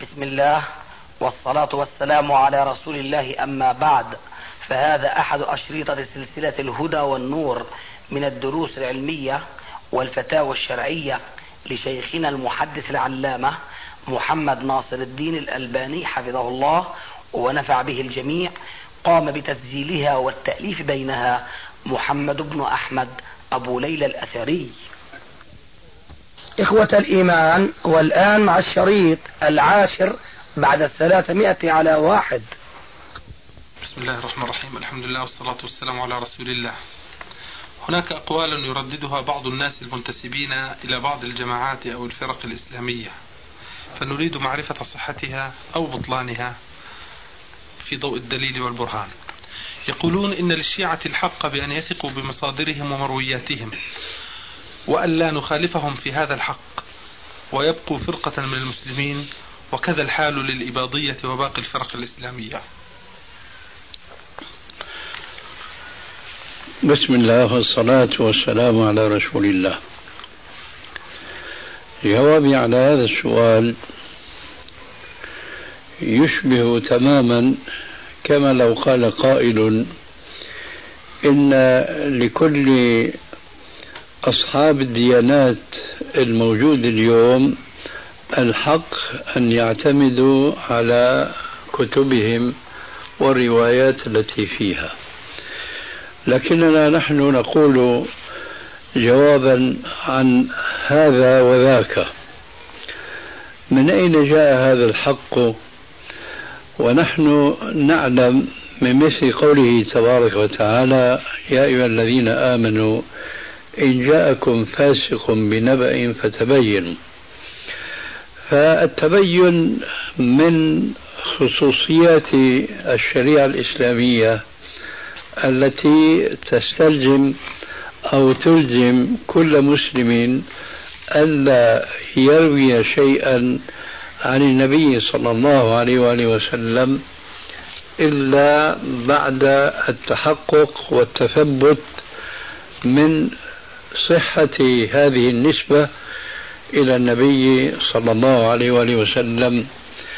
بسم الله والصلاة والسلام على رسول الله، أما بعد، فهذا أحد أشريطة سلسلة الهدى والنور من الدروس العلمية والفتاوى الشرعية لشيخنا المحدث العلامة محمد ناصر الدين الألباني حفظه الله ونفع به الجميع. قام بتسجيلها والتأليف بينها محمد بن أحمد أبو ليلى الأثري. إخوة الإيمان، والآن مع الشريط 10 بعد 300 على 1. بسم الله الرحمن الرحيم، الحمد لله والصلاة والسلام على رسول الله. هناك أقوال يرددها بعض الناس المنتسبين إلى بعض الجماعات أو الفرق الإسلامية، فنريد معرفة صحتها أو بطلانها في ضوء الدليل والبرهان. يقولون إن للشيعة الحق بأن يثقوا بمصادرهم ومروياتهم، وأن لا نخالفهم في هذا الحق، ويبقوا فرقة من المسلمين، وكذا الحال للإباضية وباقي الفرق الإسلامية. بسم الله والصلاة والسلام على رسول الله. جوابي على هذا السؤال يشبه تماما كما لو قال قائل إن لكل أصحاب الديانات الموجود اليوم الحق أن يعتمدوا على كتبهم والروايات التي فيها، لكننا نحن نقول جوابا عن هذا وذاك: من أين جاء هذا الحق؟ ونحن نعلم من مثل قوله تبارك وتعالى: يا أيها الذين آمنوا إن جاءكم فاسق بنبأ فتبينوا. فالتبين من خصوصيات الشريعة الإسلامية التي تستلزم أو تلزم كل مسلم ألا يروي شيئا عن النبي صلى الله عليه وآله وسلم إلا بعد التحقق والتثبت من صحة هذه النسبة إلى النبي صلى الله عليه وآله وسلم.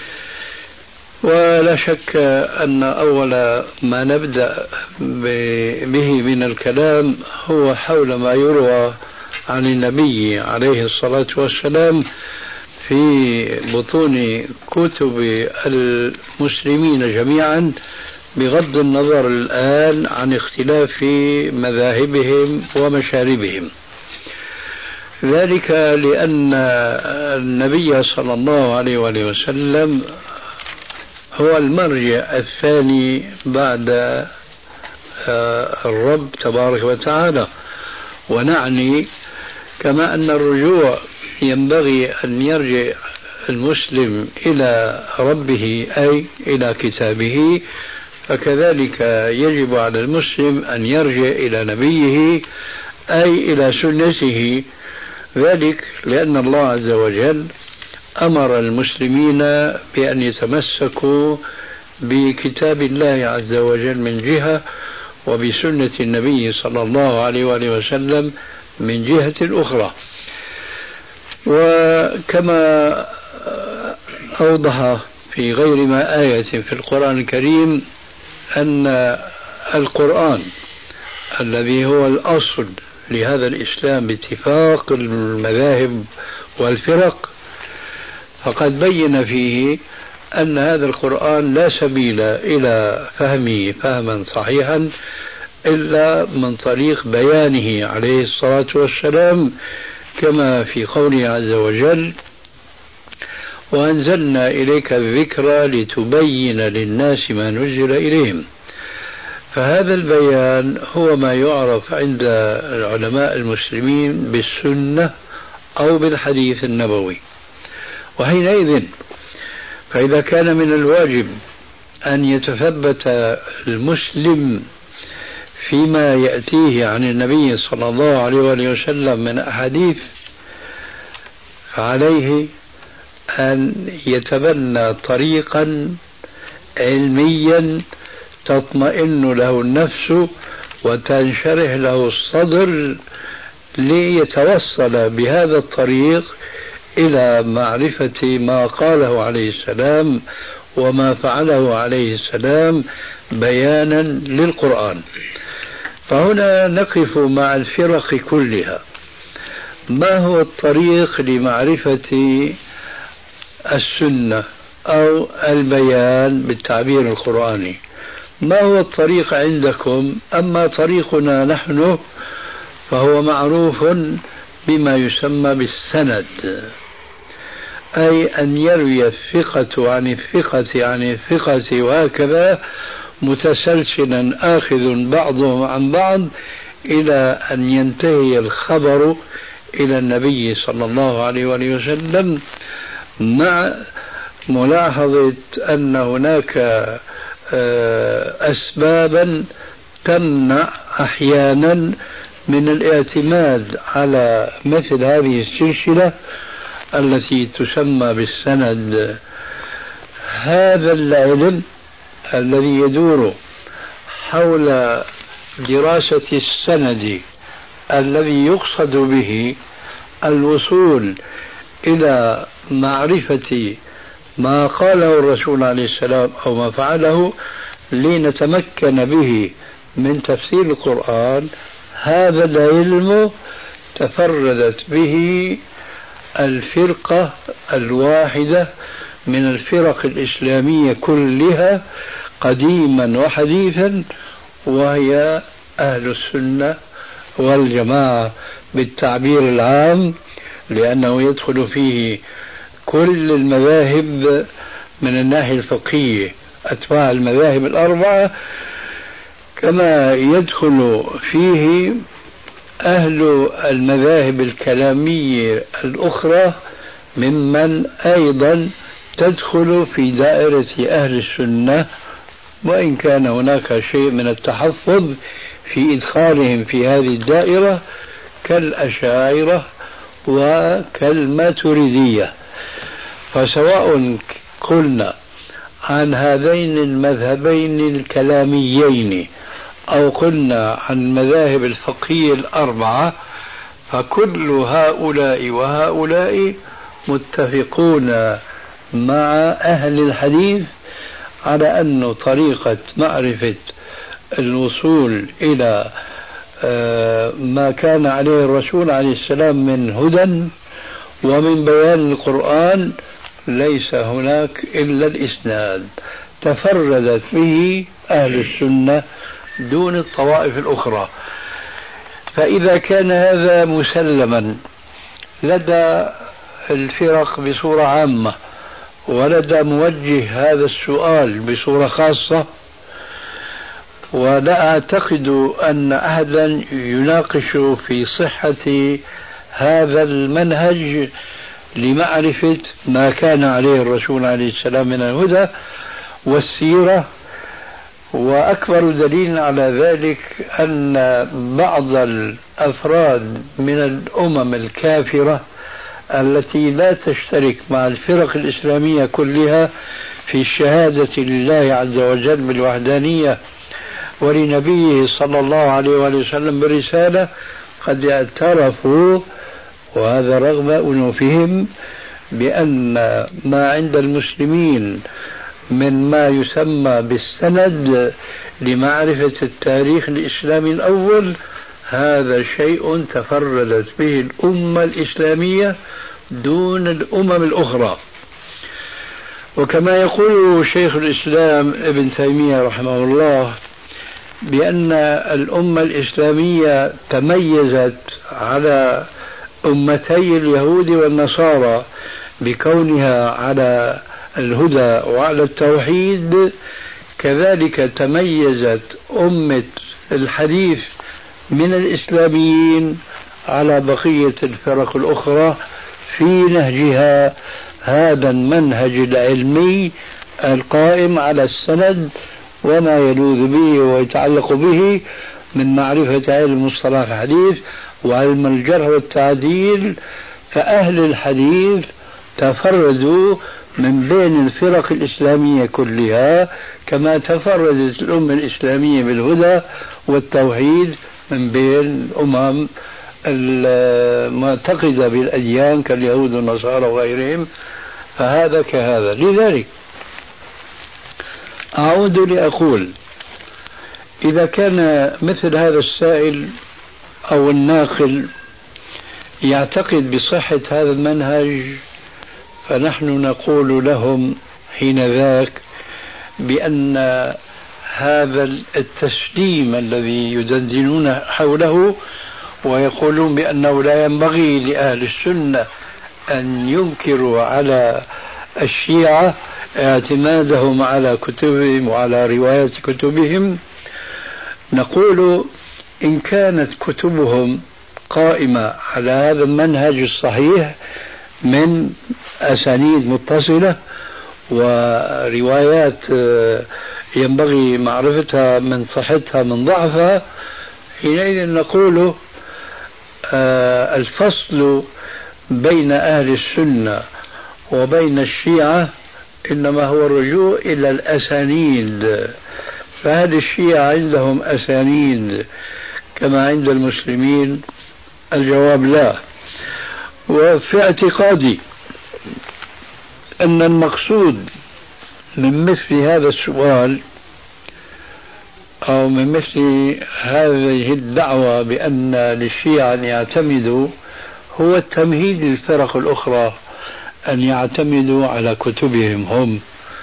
ولا شك أن أول ما نبدأ به من الكلام هو حول ما يروى عن النبي عليه الصلاة والسلام في بطون كتب المسلمين جميعا، بغض النظر الآن عن اختلاف مذاهبهم ومشاربهم. ذلك لأن النبي صلى الله عليه وآله وسلم هو المرجع الثاني بعد الرب تبارك وتعالى. ونعني كما أن الرجوع ينبغي أن يرجع المسلم إلى ربه أي إلى كتابه، فكذلك يجب على المسلم أن يرجع إلى نبيه أي إلى سنته. ذلك لأن الله عز وجل أمر المسلمين بأن يتمسكوا بكتاب الله عز وجل من جهة، وبسنة النبي صلى الله عليه وآله وسلم من جهة أخرى. وكما أوضح في غير ما آية في القرآن الكريم أن القرآن الذي هو الأصل لهذا الإسلام باتفاق المذاهب والفرق، فقد بين فيه أن هذا القرآن لا سبيل إلى فهمه فهما صحيحا إلا من طريق بيانه عليه الصلاة والسلام، كما في قوله عز وجل: وأنزلنا إليك الذكر لتبين للناس ما نزل إليهم. فهذا البيان هو ما يعرف عند العلماء المسلمين بالسنة أو بالحديث النبوي. وحينئذ فإذا كان من الواجب أن يتثبت المسلم فيما يأتيه عن النبي صلى الله عليه وآله وسلم من أحاديث، فعليه أن يتبنى طريقا علميا تطمئن له النفس وتنشرح له الصدر ليتوصل بهذا الطريق إلى معرفة ما قاله عليه السلام وما فعله عليه السلام بيانا للقرآن. فهنا نقف مع الفرق كلها. ما هو الطريق لمعرفة السنة أو البيان بالتعبير القرآني؟ ما هو الطريق عندكم؟ أما طريقنا نحن فهو معروف بما يسمى بالسند، أي أن يروي الثقة عن الثقة عن الثقة وهكذا متسلسلا آخذ بعضهم عن بعض إلى أن ينتهي الخبر إلى النبي صلى الله عليه وآله وسلم، مع ملاحظة أن هناك أسبابا تمنع أحيانا من الاعتماد على مثل هذه السلسلة التي تسمى بالسند. هذا العلم الذي يدور حول دراسة السند الذي يقصد به الوصول إلى معرفة ما قاله الرسول عليه السلام أو ما فعله لنتمكن به من تفسير القرآن، هذا العلم تفردت به الفرقة الواحدة من الفرق الإسلامية كلها قديما وحديثا، وهي أهل السنة والجماعة بالتعبير العام، لأنه يدخل فيه كل المذاهب من الناحية الفقهية، أتباع المذاهب الأربعة، كما يدخل فيه أهل المذاهب الكلامية الأخرى ممن أيضا تدخل في دائرة أهل السنة، وإن كان هناك شيء من التحفظ في إدخالهم في هذه الدائرة كالأشاعرة وكالماتريدية. فسواء قلنا عن هذين المذهبين الكلاميين أو قلنا عن المذاهب الفقهية الأربعة، فكل هؤلاء وهؤلاء متفقون مع أهل الحديث على أن طريقة معرفة الوصول إلى ما كان عليه الرسول عليه السلام من هدى ومن بيان القرآن ليس هناك إلا الإسناد، تفردت به أهل السنة دون الطوائف الأخرى. فإذا كان هذا مسلما لدى الفرق بصورة عامة ولدى موجه هذا السؤال بصورة خاصة، ولا أعتقد أن أحدا يناقش في صحة هذا المنهج لمعرفة ما كان عليه الرسول عليه السلام من الهدى والسيرة. وأكبر دليل على ذلك أن بعض الأفراد من الأمم الكافرة التي لا تشترك مع الفرق الإسلامية كلها في الشهادة لله عز وجل بالوحدانية ولنبيه صلى الله عليه وآله وسلم بالرسالة قد اعترفوا، وهذا رغم أنوفهم، بأن ما عند المسلمين من ما يسمى بالسند لمعرفة التاريخ الإسلامي الأول هذا شيء تفردت به الأمة الإسلامية دون الأمم الأخرى. وكما يقول شيخ الإسلام ابن تيمية رحمه الله بأن الأمة الإسلامية تميزت على أمتي اليهود والنصارى بكونها على الهدى وعلى التوحيد، كذلك تميزت أمة الحديث من الإسلاميين على بقية الفرق الأخرى في نهجها هذا المنهج العلمي القائم على السند وما يلوذ به ويتعلق به من معرفة علم مصطلح الحديث وعلم الجرح والتعديل. فأهل الحديث تفردوا من بين الفرق الإسلامية كلها كما تفردت الأمة الإسلامية بالهدى والتوحيد من بين الأمم المعتقدة بالأديان كاليهود والنصارى وغيرهم، فهذا كهذا. لذلك أعود لأقول إذا كان مثل هذا السائل أو الناقل يعتقد بصحة هذا المنهج، فنحن نقول لهم حينذاك بأن هذا التسليم الذي يدندنون حوله ويقولون بأنه لا ينبغي لأهل السنة أن ينكروا على الشيعة اعتمادهم على كتبهم وعلى روايات كتبهم، نقول إن كانت كتبهم قائمة على هذا المنهج الصحيح من أسانيد متصلة وروايات ينبغي معرفتها من صحتها من ضعفها، حينئذ نقول الفصل بين أهل السنة وبين الشيعة إنما هو الرجوع إلى الأسانيد. فهل الشيعة عندهم أسانيد كما عند المسلمين؟ الجواب لا. وفي اعتقادي أن المقصود من مثل هذا السؤال أو من مثل هذه الدعوة بأن للشيعة أن يعتمدوا هو التمهيد للفرق الأخرى أن يعتمدوا على كتبهم هم،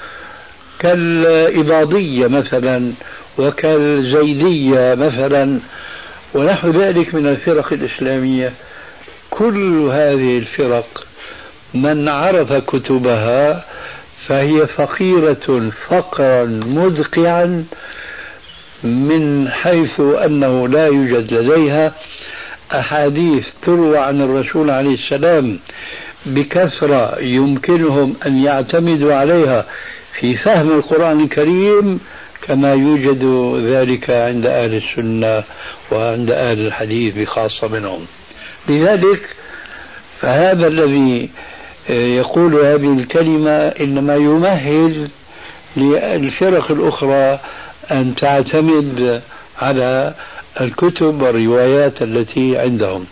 كالإباضية مثلا وكالزيدية مثلا ونحو ذلك من الفرق الإسلامية. كل هذه الفرق من عرف كتبها فهي فقيرة فقرا مدقعا من حيث أنه لا يوجد لديها أحاديث تروى عن الرسول عليه السلام بكثرة يمكنهم أن يعتمدوا عليها في فهم القرآن الكريم كما يوجد ذلك عند أهل السنة وعند أهل الحديث بخاصة منهم. لذلك فهذا الذي يقول هذه الكلمة إنما يمهل للفرق الأخرى أن تعتمد على الكتب والروايات التي عندهم.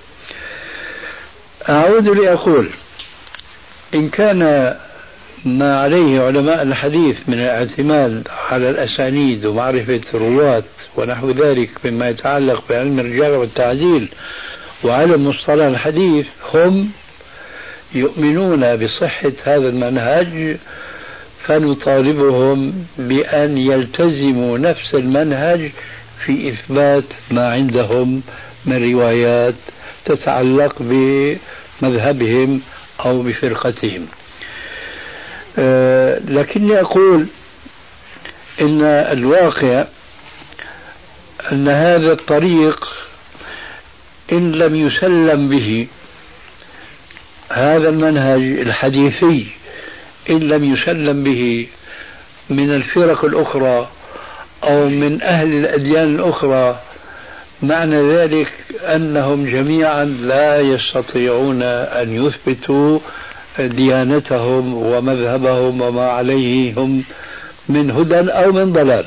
أعود لأقول إن كان ما عليه علماء الحديث من الاعتماد على الأسانيد ومعرفة الرواة ونحو ذلك مما يتعلق بعلم الرجال والتعديل وعلم مصطلح الحديث هم يؤمنون بصحة هذا المنهج، فنطالبهم بأن يلتزموا نفس المنهج في إثبات ما عندهم من روايات تتعلق بمذهبهم أو بفرقتهم. لكني أقول إن الواقع أن هذا الطريق إن لم يسلم به، هذا المنهج الحديثي إن لم يسلم به من الفرق الأخرى أو من أهل الأديان الأخرى، معنى ذلك أنهم جميعا لا يستطيعون أن يثبتوا ديانتهم ومذهبهم وما عليه هم من هدى أو من ضلال،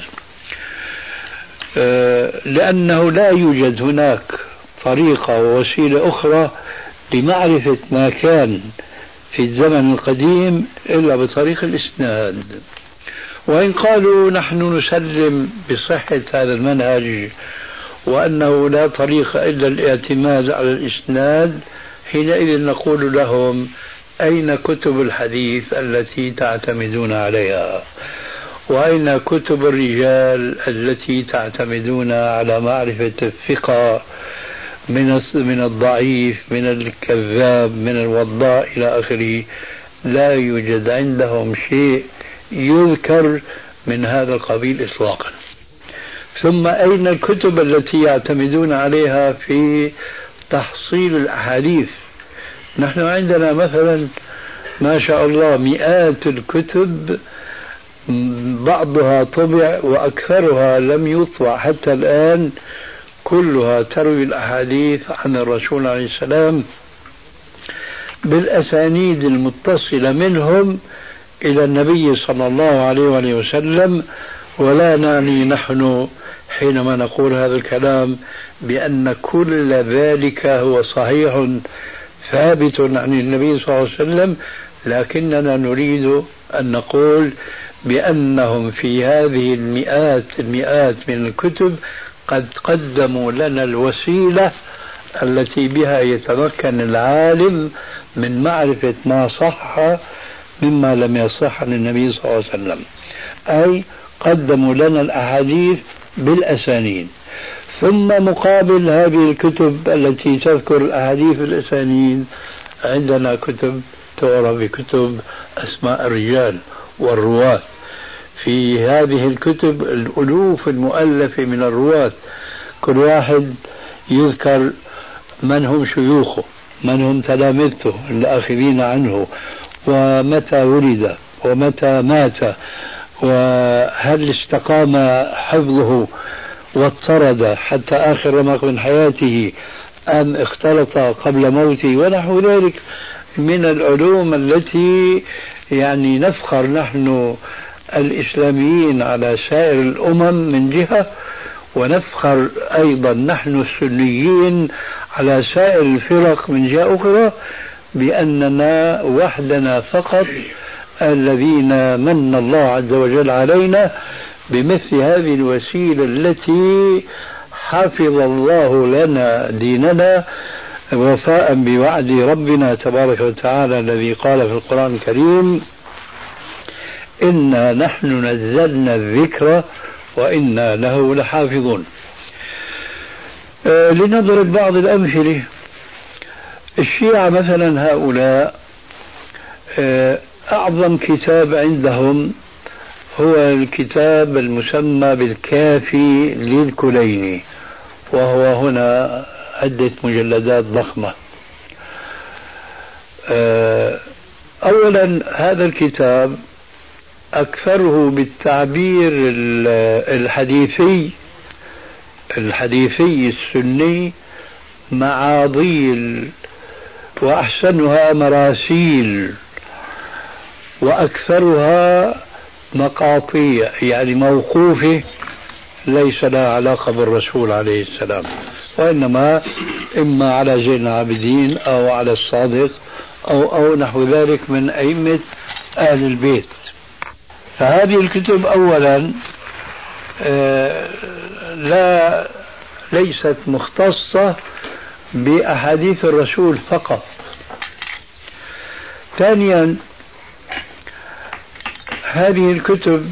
لأنه لا يوجد هناك طريقة ووسيلة أخرى لمعرفة ما كان في الزمن القديم إلا بطريق الإسناد. وإن قالوا نحن نسلم بصحة هذا المنهج وأنه لا طريق إلا الاعتماد على الإسناد، حينئذ نقول لهم أين كتب الحديث التي تعتمدون عليها؟ وأين كتب الرجال التي تعتمدون على معرفة الثقة من الضعيف من الكذاب من الوضاء إلى آخره؟ لا يوجد عندهم شيء يذكر من هذا القبيل إطلاقا. ثم أين الكتب التي يعتمدون عليها في تحصيل الأحاديث؟ نحن عندنا مثلا ما شاء الله مئات الكتب، بعضها طبع وأكثرها لم يطبع حتى الآن، كلها تروي الأحاديث عن الرسول عليه السلام بالأسانيد المتصلة منهم إلى النبي صلى الله عليه وسلم، ولا نعني نحن حينما نقول هذا الكلام بأن كل ذلك هو صحيح ثابت عن النبي صلى الله عليه وسلم، لكننا نريد أن نقول بأنهم في هذه المئات من الكتب قد قدموا لنا الوسيلة التي بها يتمكن العالم من معرفة ما صح مما لم يصح عن النبي صلى الله عليه وسلم، أي قدموا لنا الأحاديث بالأسانيد. ثم مقابل هذه الكتب التي تذكر الأحاديث بالأسانيد عندنا كتب تعرف بكتب أسماء الرجال والرواة. في هذه الكتب الألوف المؤلفة من الرواة، كل واحد يذكر من هم شيوخه، من هم تلامذته الآخذين عنه، ومتى ولد ومتى مات، وهل استقام حفظه واضطرد حتى آخر رمق من حياته أم اختلط قبل موته، ونحو ذلك من العلوم التي يعني نفخر نحن الإسلاميين على سائر الأمم من جهة، ونفخر أيضا نحن السنيين على سائر الفرق من جهة أخرى بأننا وحدنا فقط الذين من الله عز وجل علينا بمثل هذه الوسيلة التي حفظ الله لنا ديننا وفاء بوعد ربنا تبارك وتعالى الذي قال في القرآن الكريم: إنا نحن نزلنا الذكر وإنا له لحافظون. لنضرب بعض الأمثلة. الشيعة مثلا هؤلاء أعظم كتاب عندهم هو الكتاب المسمى بالكافي للكليني، وهو هنا عدة مجلدات ضخمة. أولا هذا الكتاب أكثره بالتعبير الحديثي السني معاضيل، وأحسنها مراسيل، وأكثرها مقاطيع يعني موقوفة ليس لها علاقة بالرسول عليه السلام، وإنما إما على زين العابدين أو على الصادق أو نحو ذلك من أئمة أهل البيت. فهذه الكتب أولا ليست مختصة بأحاديث الرسول فقط. ثانيا هذه الكتب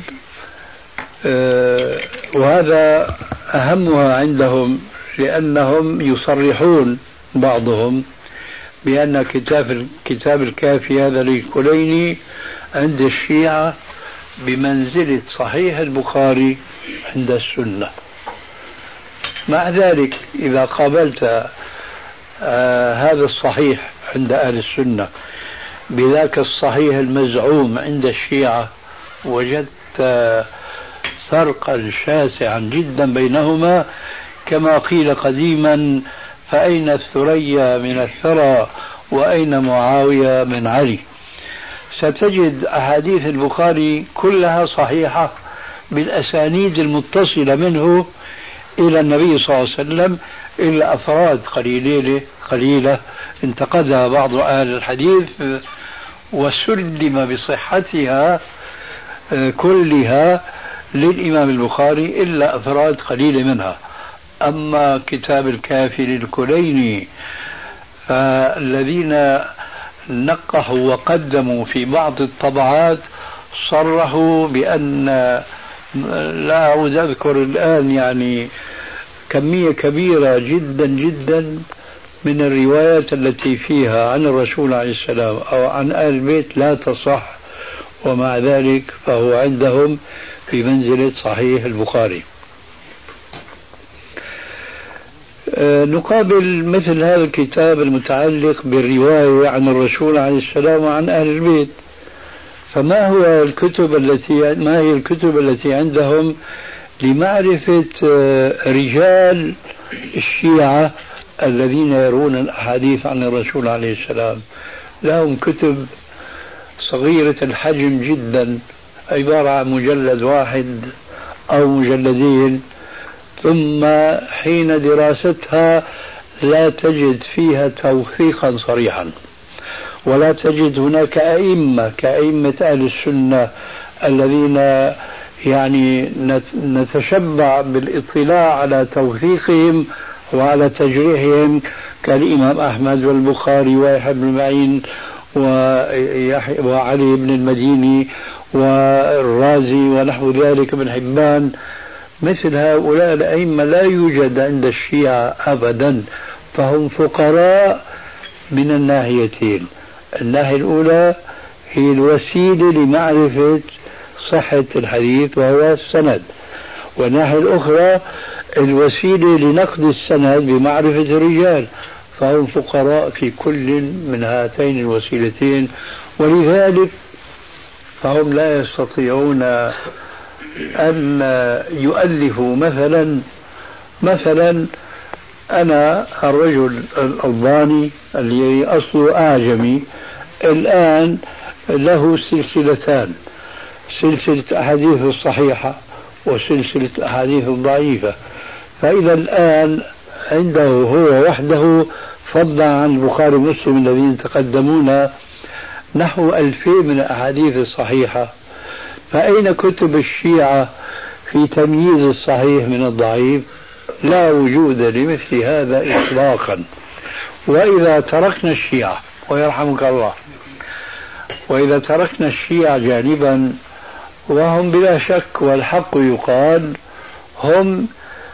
وهذا أهمها عندهم لأنهم يصرحون بعضهم بأن كتاب الكافي هذا للكليني عند الشيعة بمنزلة صحيح البخاري عند السنة. مع ذلك إذا قابلت هذا الصحيح عند أهل السنة بذاك الصحيح المزعوم عند الشيعة وجدت فرقا شاسعا جدا بينهما، كما قيل قديما: فأين الثريا من الثرى وأين معاوية من علي. ستجد أحاديث البخاري كلها صحيحة بالأسانيد المتصلة منه إلى النبي صلى الله عليه وسلم، إلا أفراد قليلة انتقدها بعض أهل الحديث وسلم بصحتها كلها للإمام البخاري إلا أفراد قليلة منها. أما كتاب الكافي للكليني فالذين نقحوا وقدموا في بعض الطبعات صرحوا بأن، لا أعود أذكر الآن، يعني كمية كبيرة جدا جدا من الروايات التي فيها عن الرسول عليه السلام أو عن آل البيت لا تصح، ومع ذلك فهو عندهم في منزلة صحيح البخاري. نقابل مثل هذا الكتاب المتعلق بالرواية عن الرسول عليه السلام وعن أهل البيت، فما هي الكتب التي عندهم لمعرفة رجال الشيعة الذين يرون الأحاديث عن الرسول عليه السلام؟ لهم كتب صغيرة الحجم جدا، عبارة عن مجلد واحد أو مجلدين، ثم حين دراستها لا تجد فيها توثيقا صريحا، ولا تجد هناك أئمة كأئمة أهل السنة الذين يعني نتشبع بالاطلاع على توثيقهم وعلى تجريحهم، كالإمام أحمد والبخاري ويحيى بن معين وعلي بن المديني والرازي ونحو ذلك بن حبان. مثل هؤلاء الأئمة لا يوجد عند الشيعة أبدا، فهم فقراء من الناحيتين. الناحية الأولى هي الوسيلة لمعرفة صحة الحديث وهو السند، والناحية الأخرى الوسيلة لنقد السند بمعرفة الرجال، فهم فقراء في كل من هاتين الوسيلتين، ولذلك فهم لا يستطيعون أن يؤلفوا. مثلا أنا الرجل الألباني اللي أصله أعجمي الآن له سلسلتان، سلسلة أحاديث الصحيحة وسلسلة أحاديث الضعيفة، فإذا الآن عنده هو وحده فضلا عن البخاري ومسلم الذين تقدمونا نحو 2000 من الأحاديث الصحيحة، فأين كتب الشيعة في تمييز الصحيح من الضعيف؟ لا وجود لمثل هذا إطلاقا. وإذا تركنا الشيعة ويرحمك الله، وإذا تركنا الشيعة جانبا، وهم بلا شك والحق يقال هم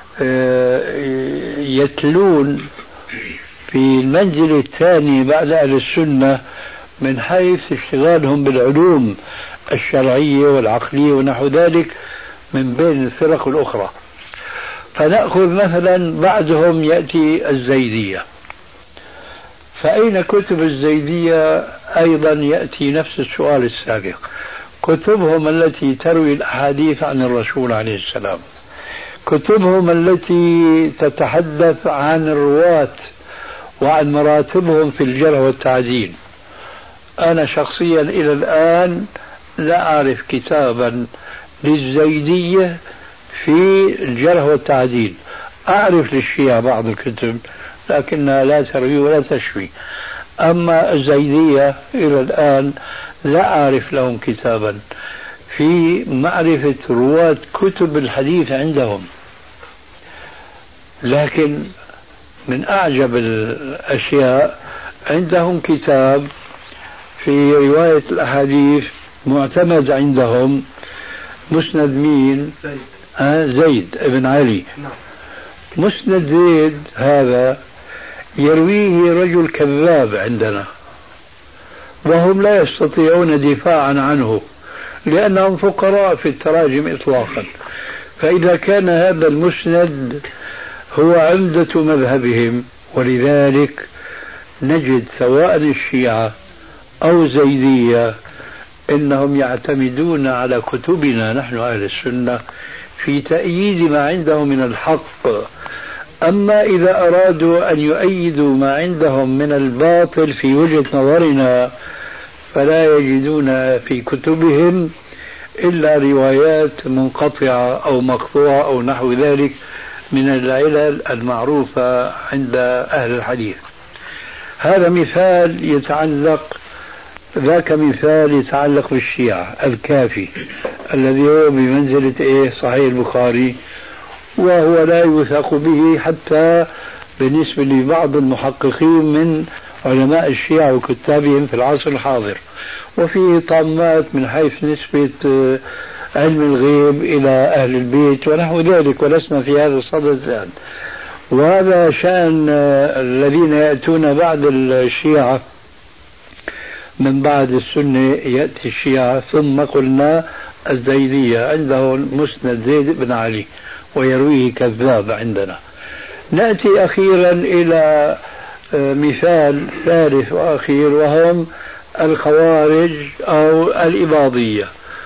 يتلون في المنزل الثاني بعد أهل السنة من حيث اشتغالهم بالعلوم الشرعية والعقلية ونحو ذلك من بين الفرق الأخرى. فنأخذ مثلا بعدهم يأتي الزيدية، فأين كتب الزيدية؟ أيضا يأتي نفس السؤال السابق، كتبهم التي تروي الأحاديث عن الرسول عليه السلام، كتبهم التي تتحدث عن الرواة وعن مراتبهم في الجرح والتعديل. أنا شخصيا إلى الآن لا أعرف كتابا للزيدية في الجرح والتعديل. أعرف للشيعة بعض الكتب لكنها لا تروي ولا تشفي، أما الزيدية إلى الآن لا أعرف لهم كتابا في معرفة رواة كتب الحديث عندهم. لكن من أعجب الأشياء عندهم كتاب في رواية الأحاديث معتمد عندهم، مسند مين؟ زيد بن علي. مسند زيد هذا يرويه رجل كذاب عندنا، وهم لا يستطيعون دفاعا عنه لأنهم فقراء في التراجم إطلاقا. فإذا كان هذا المسند هو عمدة مذهبهم، ولذلك نجد سواء الشيعة أو زيدية إنهم يعتمدون على كتبنا نحن أهل السنة في تأييد ما عندهم من الحق. أما إذا أرادوا أن يؤيدوا ما عندهم من الباطل في وجهة نظرنا فلا يجدون في كتبهم إلا روايات منقطعة أو مقطوعة أو نحو ذلك من العلل المعروفة عند أهل الحديث. هذا مثال يتعلق، ذاك مثال يتعلق بالشيعة الكافي الذي هو بمنزلة صحيح البخاري، وهو لا يوثق به حتى بالنسبة لبعض المحققين من علماء الشيعة وكتابهم في العصر الحاضر، وفيه طامات من حيث نسبة علم الغيب إلى أهل البيت ونحو ذلك، ولسنا في هذا الصدد الآن. وهذا شأن الذين يأتون بعد الشيعة، من بعد السنة يأتي الشيعة، ثم قلنا الزيدية عندهم مسند زيد بن علي ويرويه كذاب عندنا. نأتي أخيرا إلى مثال ثالث وأخير، وهم الخوارج أو الإباضية.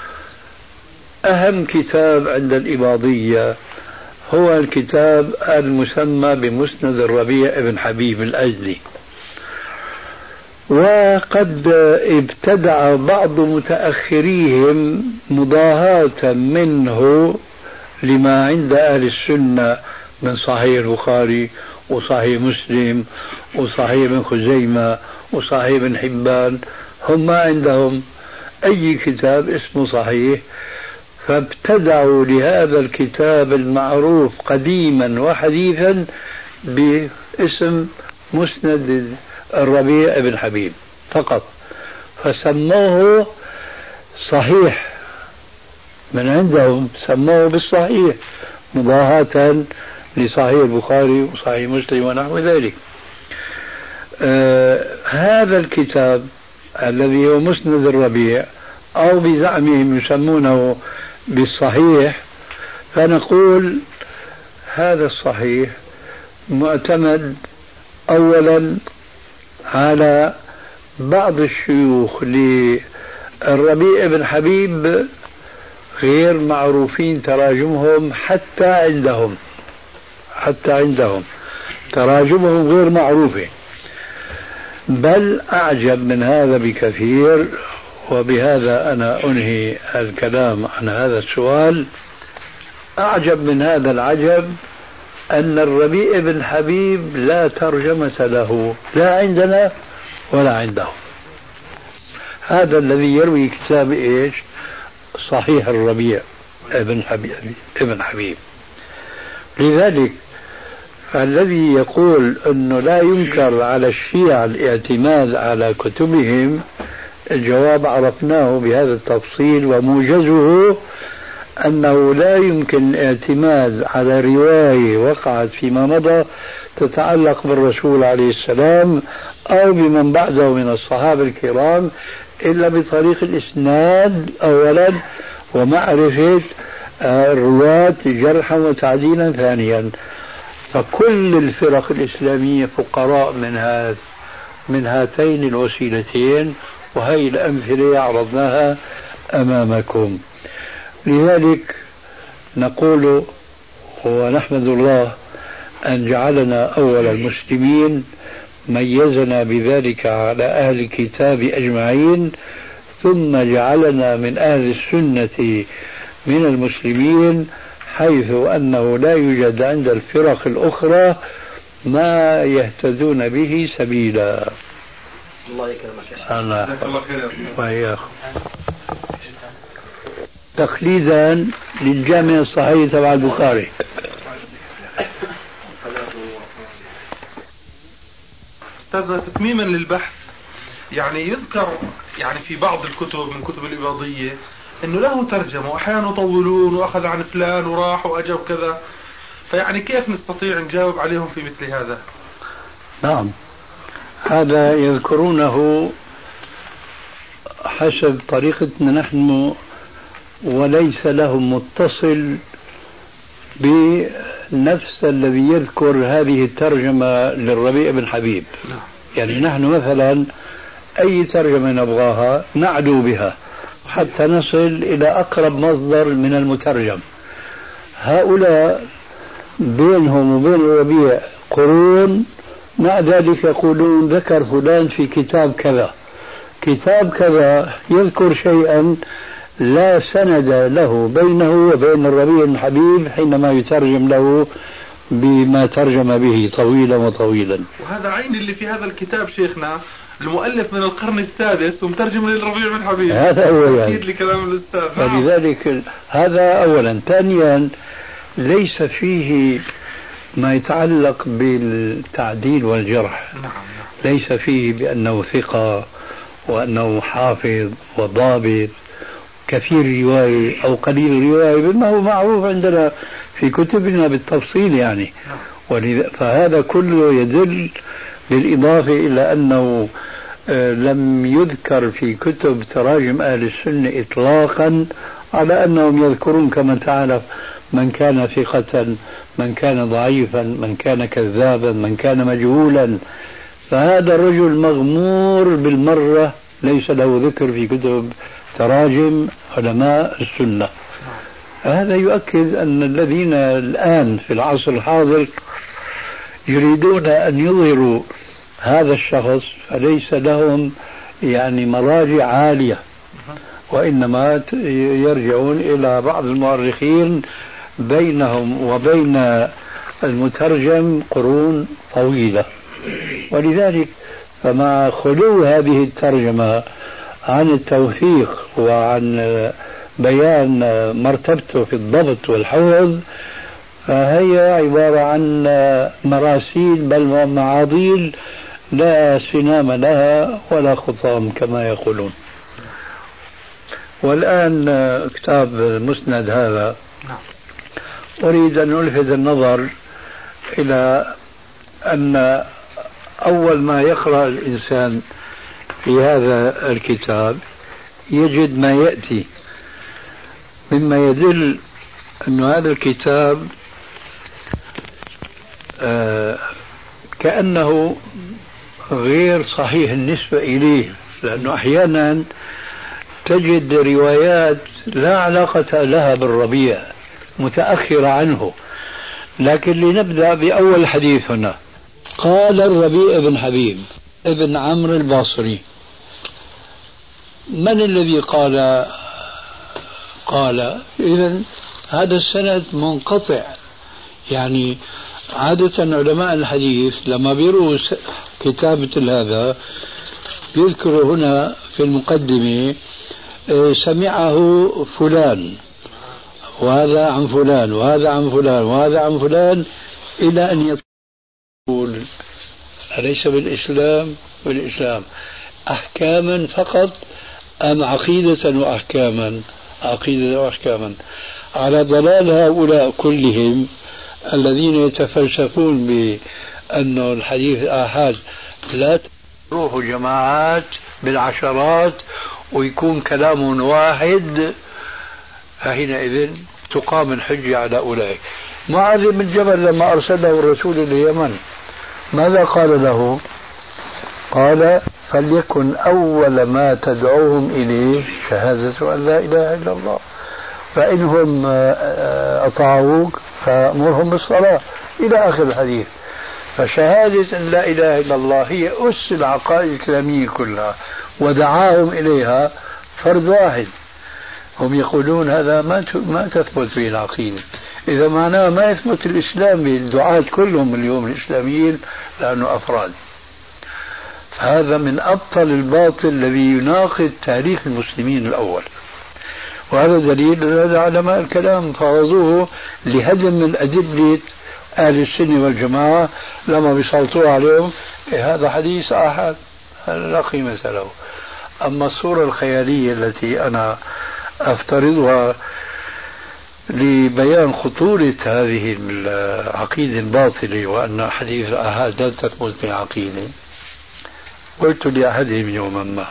أهم كتاب عند الإباضية هو الكتاب المسمى بمسند الربيع بن حبيب الأزدي. وقد ابتدع بعض متأخريهم مضاهاة منه لما عند أهل السنة من صحيح البخاري وصحيح مسلم وصحيح ابن خزيمة وصحيح ابن حبان. هم ما عندهم أي كتاب اسمه صحيح، فابتدعوا لهذا الكتاب المعروف قديما وحديثا باسم مسند الربيع بن حبيب فقط، فسموه صحيح. من عندهم سموه بالصحيح مضاهاة لصحيح البخاري وصحيح مسلم ونحو ذلك. هذا الكتاب الذي هو مسند الربيع أو بزعمهم يسمونه بالصحيح، فنقول هذا الصحيح معتمد أولا على بعض الشيوخ للربيع بن حبيب غير معروفين تراجمهم حتى عندهم تراجمهم غير معروفة. بل أعجب من هذا بكثير، وبهذا أنا أنهي الكلام عن هذا السؤال. أعجب من هذا العجب أن الربيع بن حبيب لا ترجمة له لا عندنا ولا عندهم. هذا الذي يروي كتاب إيش؟ صحيح الربيع ابن حبيب. لذلك فالذي يقول أنه لا ينكر على الشيعة الاعتماد على كتبهم، الجواب عرفناه بهذا التفصيل، وموجزه أنه لا يمكن الاعتماد على رواية وقعت فيما مضى تتعلق بالرسول عليه السلام أو بمن بعده من الصحابة الكرام إلا بطريق الإسناد أولا، ومعرفة الرواة جرحا وتعديلا ثانيا. فكل الفرق الإسلامية فقراء من هاتين الوسيلتين، وهي الأمثلة عرضناها أمامكم. لذلك نقول ونحمد الله أن جعلنا أول المسلمين، ميزنا بذلك على أهل الكتاب أجمعين، ثم جعلنا من أهل السنة من المسلمين، حيث أنه لا يوجد عند الفرق الأخرى ما يهتدون به سبيلا. الله يكرمك. جزاك الله خير يا وإياكم. تقليدا للجامع الصحيح تبع البخاري. أستاذ، تتميما للبحث، يعني يذكر يعني في بعض الكتب من كتب الإباضية انه له ترجمة واحيانا يطولون واخذ عن فلان وراح واجا وكذا، فيعني كيف نستطيع نجاوب عليهم في مثل هذا؟ نعم، هذا يذكرونه حسب طريقتنا نحن، وليس لهم متصل بنفس الذي يذكر هذه الترجمة للربيع بن حبيب. يعني نحن مثلا أي ترجمة نبغاها نعدو بها حتى نصل إلى أقرب مصدر من المترجم. هؤلاء بينهم وبين الربيع قرون، مع ذلك يقولون ذكر فلان في كتاب كذا يذكر شيئا لا سند له بينه وبين الربيع بن حبيب حينما يترجم له بما ترجم به طويلا وطويلا. وهذا عين اللي في هذا الكتاب شيخنا المؤلف من القرن السادس ومترجم للربيع بن حبيب. هذا هو يعني. أكيد لكلام الأستاذ. فلذلك هذا أولا. ثانيا ليس فيه ما يتعلق بالتعديل والجرح. نعم. ليس فيه بأنه ثقة وأنه حافظ وضابط كثير رواية أو قليل رواية، بما هو معروف عندنا في كتبنا بالتفصيل يعني. فهذا كله يدل بالإضافة إلى أنه لم يذكر في كتب تراجم أهل السنة إطلاقا على أنهم يذكرون كما تعرف من كان ثقة، من كان ضعيفا، من كان كذابا، من كان مجهولا. فهذا الرجل مغمور بالمرة، ليس له ذكر في كتب تراجم علماء السنة. هذا يؤكد أن الذين الآن في العصر الحاضر يريدون أن يظهروا هذا الشخص فليس لهم يعني مراجع عالية، وإنما يرجعون إلى بعض المؤرخين بينهم وبين المترجم قرون طويلة. ولذلك فمع خلو هذه الترجمة عن التوثيق وعن بيان مرتبته في الضبط والحفظ، فهي عبارة عن مراسيل بل معاضيل لا سنام لها ولا خطام كما يقولون. والآن كتاب المسند هذا أريد أن ألفت النظر إلى أن أول ما يقرأ الإنسان في هذا الكتاب يجد ما يأتي مما يدل أن هذا الكتاب كأنه غير صحيح النسبة إليه، لأنه أحيانا تجد روايات لا علاقة لها بالربيع متأخرة عنه. لكن لنبدأ بأول حديث هنا. قال الربيع بن حبيب ابن عمرو الباصري. من الذي قال؟ إذن هذا السند منقطع. يعني عادة علماء الحديث لما بيروا كتابة هذا يذكر هنا في المقدمة سمعه فلان وهذا عن فلان وهذا عن فلان وهذا عن فلان إلى أن يقول أليس بالإسلام أحكاما فقط أم عقيدة وأحكاما؟ عقيدة وأحكاما، على ضلال هؤلاء كلهم الذين يتفلسفون بأن الحديث الآحاد لا تروح جماعات بالعشرات ويكون كلام واحد، فحينئذ تقام الحجة على أولئك. معاذ بن جبل لما أرسله الرسول اليمن ماذا قال له؟ قال فليكن أول ما تدعوهم إليه شهادة أن لا إله إلا الله، فإنهم أطاعوك فأمرهم بالصلاة إلى آخر الحديث. فشهادة أن لا إله إلا الله هي أس العقائد الإسلامية كلها، ودعاهم إليها فرد واحد. هم يقولون هذا ما تثبت به العقيدة، إذا معناه ما يثبت الإسلام بالدعاة كلهم اليوم الإسلاميين لأنه أفراد. هذا من أبطل الباطل الذي يناقض تاريخ المسلمين الأول، وهذا دليل أن علماء الكلام فرضوه لهدم من أدلة أهل السنة والجماعة لما بيسلطوا عليهم هذا حديث آحاد لا قيمة له. أما الصورة الخيالية التي أنا أفترضها لبيان خطورة هذه العقيدة الباطلة وأن حديث الآحاد لا تثبت بعقيدة، قلت لأحدهم يوما ما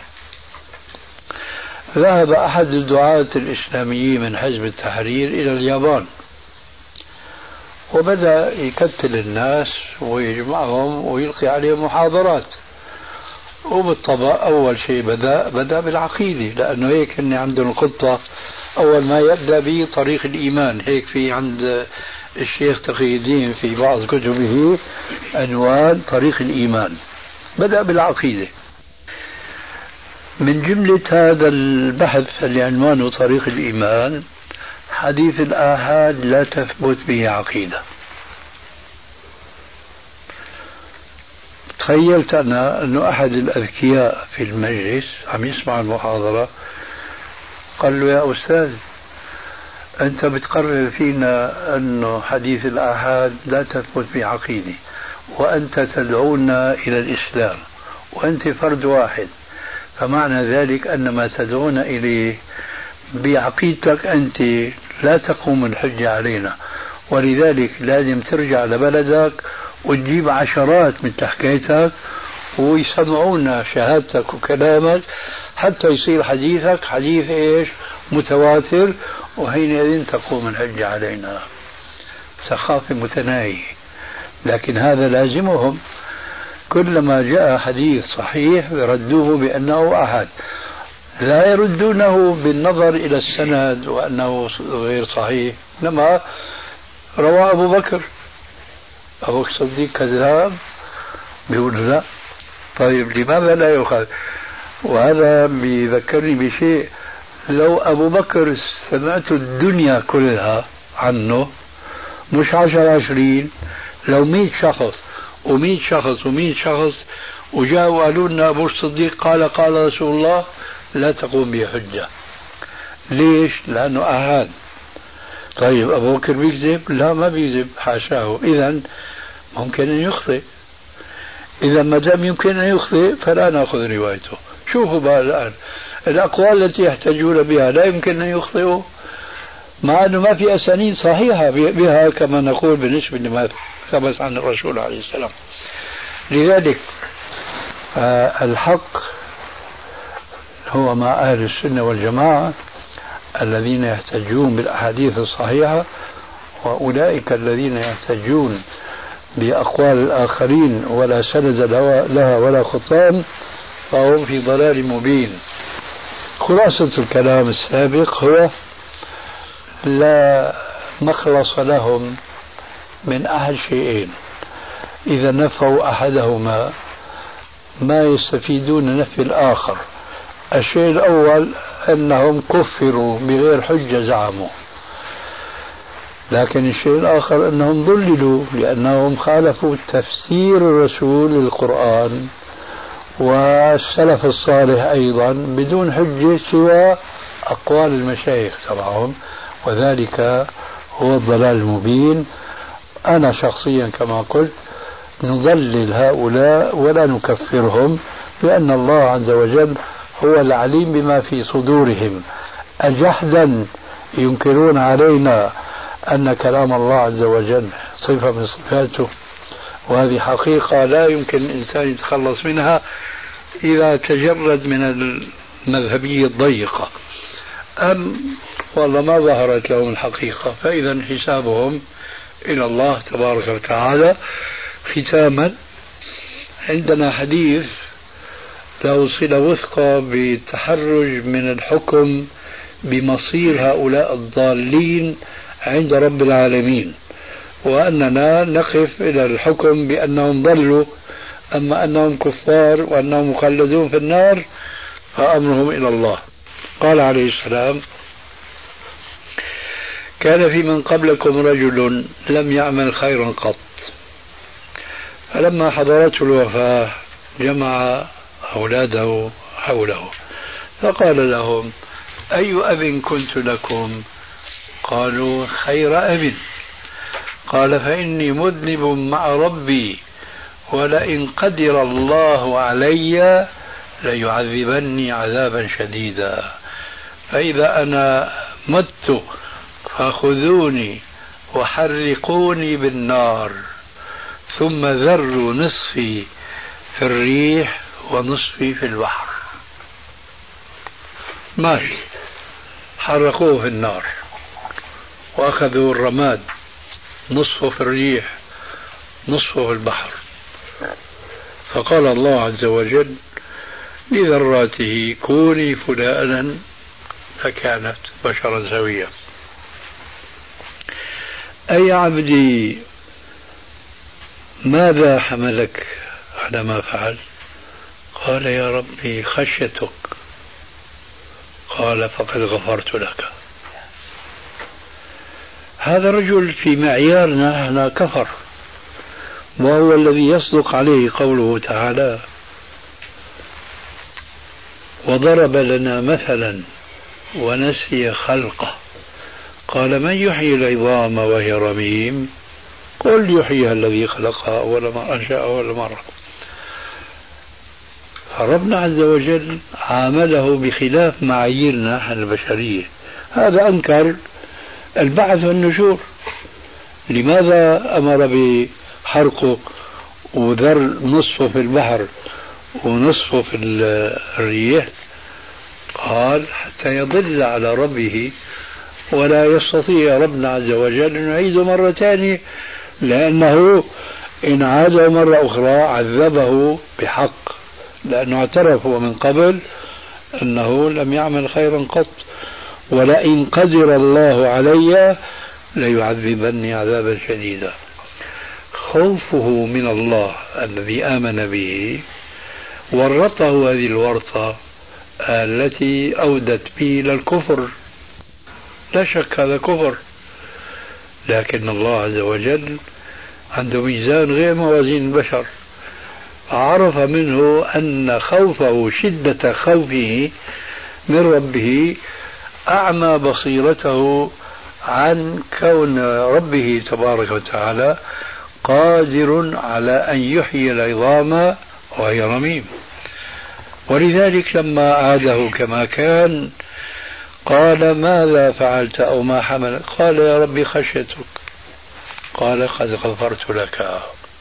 ذهب أحد الدعاة الإسلاميين من حزب التحرير إلى اليابان وبدأ يكتل الناس ويجمعهم ويلقي عليهم محاضرات. وبالطبع أول شيء بدأ بالعقيدة، لأنه هيك إن عندهم الخطة أول ما يبدأ به طريق الإيمان. هيك في عند الشيخ تقي الدين في بعض كتبه عنوان طريق الإيمان، بدأ بالعقيدة. من جملة هذا البحث اللي عنوانه طريق الإيمان حديث الآحاد لا تثبت به عقيدة. تخيلت أنا أنه أحد الأذكياء في المجلس عم يسمع المحاضرة قال له يا أستاذ أنت بتقرر فينا أنه حديث الآحاد لا تثبت به عقيدة وأنت تدعونا إلى الإسلام وأنت فرد واحد، فمعنى ذلك أن ما تدعون إليه بعقيدتك أنت لا تقوم الحجة علينا، ولذلك لازم ترجع لبلدك وتجيب عشرات من حكايتك ويسمعونا شهادتك وكلامك حتى يصير حديثك حديث إيش متواتر، وحينئذ تقوم الحجة علينا. ثقافة متناهية، لكن هذا لازمهم كلما جاء حديث صحيح يردوه بأنه أحد، لا يردونه بالنظر إلى السند وأنه غير صحيح. لما روى أبو بكر الصديق كذاب بيقول لا، طيب لماذا لا يؤخذ؟ وهذا بيذكرني بشيء، لو أبو بكر سمعت الدنيا كلها عنه مش 10-20، لو 100 شخص و100 شخص و100 شخص وجاءوا وقالوا لنا أبو الصديق قال رسول الله، لا تقوم بحجة. ليش؟ لأنه أهان. طيب أبو بكر بيكذب؟ لا ما بيكذب، حاشاه. إذا ممكن أن يخطئ. إذا ما دام يمكن أن يخطئ فلا نأخذ روايته. شوفوا بقى الآن الأقوال التي يحتجون بها لا يمكن أن يخطئوا، مع أنه ما في أسانيد صحيحة بها كما نقول بالنسبة لما ثبت عن الرسول عليه السلام. لذلك الحق هو مع أهل السنة والجماعة الذين يحتجون بالأحاديث الصحيحة، وأولئك الذين يحتجون بأقوال الآخرين ولا سند لها ولا خطام فهم في ضلال مبين. خلاصة الكلام السابق هو لا مخلص لهم من أحد شيئين، إذا نفوا أحدهما ما يستفيدون نفي الآخر. الشيء الأول أنهم كفروا بغير حجة زعموا، لكن الشيء الآخر أنهم ضللوا لأنهم خالفوا تفسير الرسول للقرآن والسلف الصالح أيضا بدون حجة سوى أقوال المشايخ تبعهم، وذلك هو الضلال المبين. أنا شخصيا كما قلت نضلل هؤلاء ولا نكفرهم، لأن الله عز وجل هو العليم بما في صدورهم. أجحدا ينكرون علينا أن كلام الله عز وجل صفة من صفاته، وهذه حقيقة لا يمكن الإنسان يتخلص منها إذا تجرد من المذهبية الضيقة. أم والله ما ظهرت لهم الحقيقة، فإذا حسابهم إلى الله تبارك وتعالى. ختاما، عندنا حديث له صلة وثقة بالتحرج من الحكم بمصير هؤلاء الضالين عند رب العالمين، وأننا نقف إلى الحكم بأنهم ضلوا، أما أنهم كفار وأنهم مخلدون في النار فأمرهم إلى الله. قال عليه السلام: كان في من قبلكم رجل لم يعمل خيرا قط، فلما حضرته الوفاة جمع أولاده حوله فقال لهم: أي أب كنت لكم؟ قالوا: خير أب. قال: فإني مذنب مع ربي، ولئن قدر الله علي ليعذبني عذابا شديدا، فإذا أنا مت فخذوني وحرقوني بالنار، ثم ذروا نصفي في الريح ونصفي في البحر. ماشي، حرقوه في النار وأخذوا الرماد، نصفه في الريح نصفه في البحر. فقال الله عز وجل لذراته: كوني فلانا، فكانت بشرا سويا. أي عبدي ماذا حملك على ما فعل؟ قال: يا ربي خشيتك. قال: فقد غفرت لك. هذا الرجل في معيارنا احنا كفر، وهو الذي يصدق عليه قوله تعالى: وضرب لنا مثلا ونسي خلقه قال: من يحيي العظام وهي رميم؟ قل يحييها الذي خلقها أول مرة، أنشأها أول مرة. فربنا عز وجل عامله بخلاف معاييرنا البشرية. هذا أنكر البعث والنشور. لماذا أمر بحرقه وذر نصفه في البحر ونصفه في الريح؟ قال: حتى يضل على ربه ولا يستطيع ربنا عز وجل أن يعيده مرة ثانية، لأنه إن عاده مرة أخرى عذبه بحق، لأنه اعترف من قبل أنه لم يعمل خيرا قط. ولئن قدر الله علي ليعذبني عذابا شديدا. خوفه من الله الذي آمن به ورطه هذه الورطة التي أودت به إلى الكفر. لا شك هذا كفر، لكن الله عز وجل عنده ميزان غير موازين البشر، عرف منه أن خوفه شدة خوفه من ربه أعمى بصيرته عن كون ربه تبارك وتعالى قادر على أن يحيي العظام وهي رميم. ولذلك لما عاده كما كان قال ماذا فعلت أو ما حملك؟ قال يا ربي خشيتك. قال قد غفرت لك.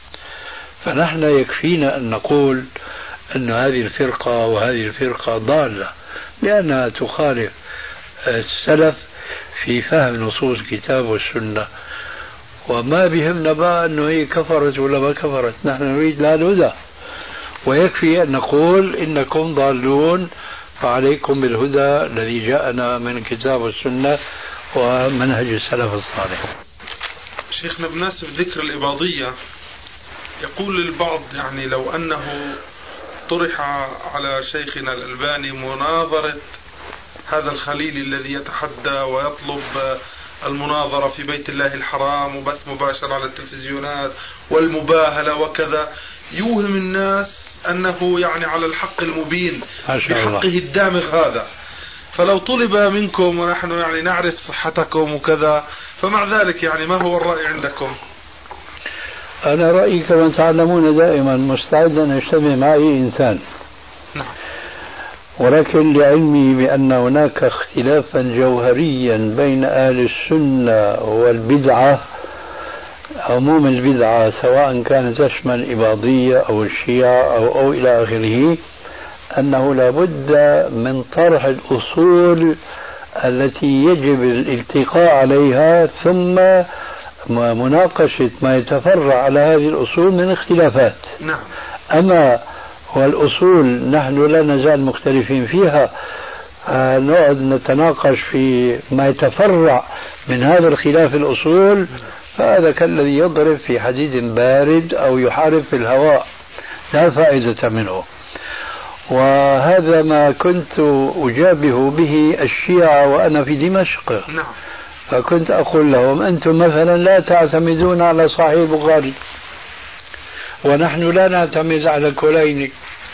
فنحن يكفينا أن نقول أن هذه الفرقة وهذه الفرقة ضالة لأنها تخالف السلف في فهم نصوص الكتاب والسنة، وما بهمنا بقى أنه هي كفرت ولا ما كفرت، نحن نريد لها الهدى، ويكفي أن نقول إنكم ضالون فعليكم بالهدى الذي جاءنا من الكتاب والسنة ومنهج السلف الصالح. شيخنا بمناسبة ذكر الإباضية، يقول البعض يعني لو أنه طرح على شيخنا الألباني مناظرة هذا الخليل الذي يتحدى ويطلب المناظرة في بيت الله الحرام وبث مباشر على التلفزيونات والمباهلة وكذا، يوهم الناس أنه يعني على الحق المبين بحقه الدامغ هذا، فلو طلب منكم ونحن يعني نعرف صحتكم وكذا، فمع ذلك يعني ما هو الرأي عندكم؟ أنا رأيي كما تعلمون دائما مستعد أن يجتمع معي إنسان، نعم، ولكن لعلمي بأن هناك اختلافا جوهريا بين أهل السنة والبدعة، عموم البدعة سواء كانت تشمل الإباضية أو الشيعة أو إلى آخره، أنه لابد من طرح الأصول التي يجب الالتقاء عليها ثم مناقشة ما يتفرع على هذه الأصول من اختلافات. نعم. أما والأصول نحن لا نزال مختلفين فيها، نقعد نتناقش في ما يتفرع من هذا الخلاف الأصول، فهذا كالذي يضرب في حديد بارد أو يحارب في الهواء، لا فائدة منه. وهذا ما كنت أجابه به الشيعة وأنا في دمشق. نعم. فكنت أقول لهم أنتم مثلا لا تعتمدون على صحيح البخاري ونحن لا نعتمد على الكليني،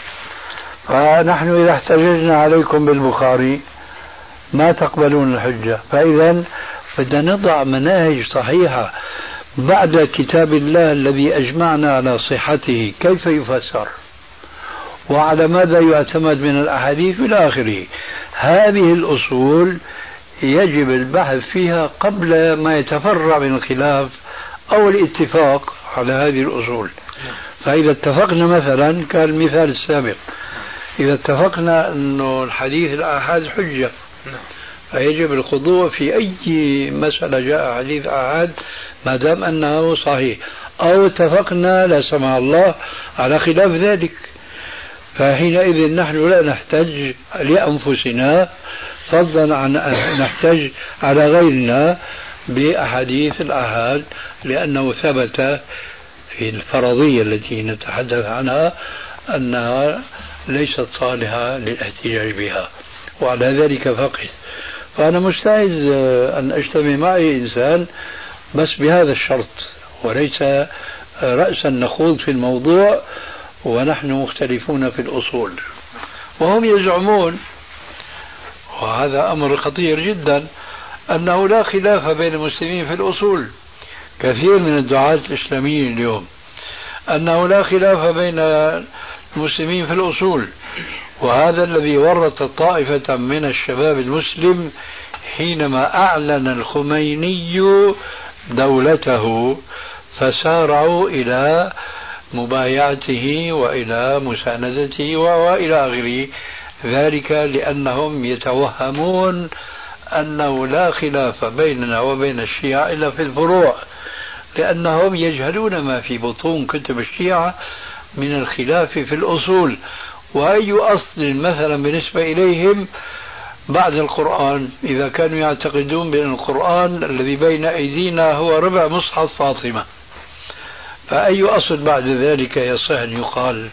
فنحن إذا احتججنا عليكم بالبخاري ما تقبلون الحجة. فإذا بدنا نضع مناهج صحيحة بعد كتاب الله الذي أجمعنا على صحته كيف يفسر وعلى ماذا يعتمد من الأحاديث إلى آخره. هذه الأصول يجب البحث فيها قبل ما يتفرع من الخلاف أو الاتفاق على هذه الأصول. فإذا اتفقنا مثلا كالمثال السابق، إذا اتفقنا أنه الحديث الآحاد حجة فيجب الخضوع في أي مسألة جاء حديث آحاد ما دام أنه صحيح، أو اتفقنا لا سمح الله على خلاف ذلك، فحينئذ نحن لا نحتج لأنفسنا فضلا عن أن نحتج على غيرنا بأحاديث الآحاد، لأنه ثبت في الفرضية التي نتحدث عنها أنها ليست صالحة للاحتجاج بها، وعلى ذلك فقط. فأنا مستعد أن أجتمع معي إنسان بس بهذا الشرط، وليس رأسا نخوض في الموضوع ونحن مختلفون في الأصول. وهم يزعمون، وهذا أمر خطير جدا، أنه لا خلاف بين المسلمين في الأصول. كثير من الدعاة الإسلاميين اليوم أنه لا خلاف بين المسلمين في الأصول، وهذا الذي ورط طائفة من الشباب المسلم حينما أعلن الخميني دولته فسارعوا إلى مبايعته وإلى مساندته وإلى آخره، ذلك لأنهم يتوهمون أنه لا خلاف بيننا وبين الشيعة إلا في الفروع، لأنهم يجهلون ما في بطون كتب الشيعة من الخلاف في الأصول. وأي أصل مثلا بالنسبة إليهم بعد القرآن، إذا كانوا يعتقدون بأن القرآن الذي بين أيدينا هو ربع مصحف فاطمة، فأي أصل بعد ذلك يصح أن يقال؟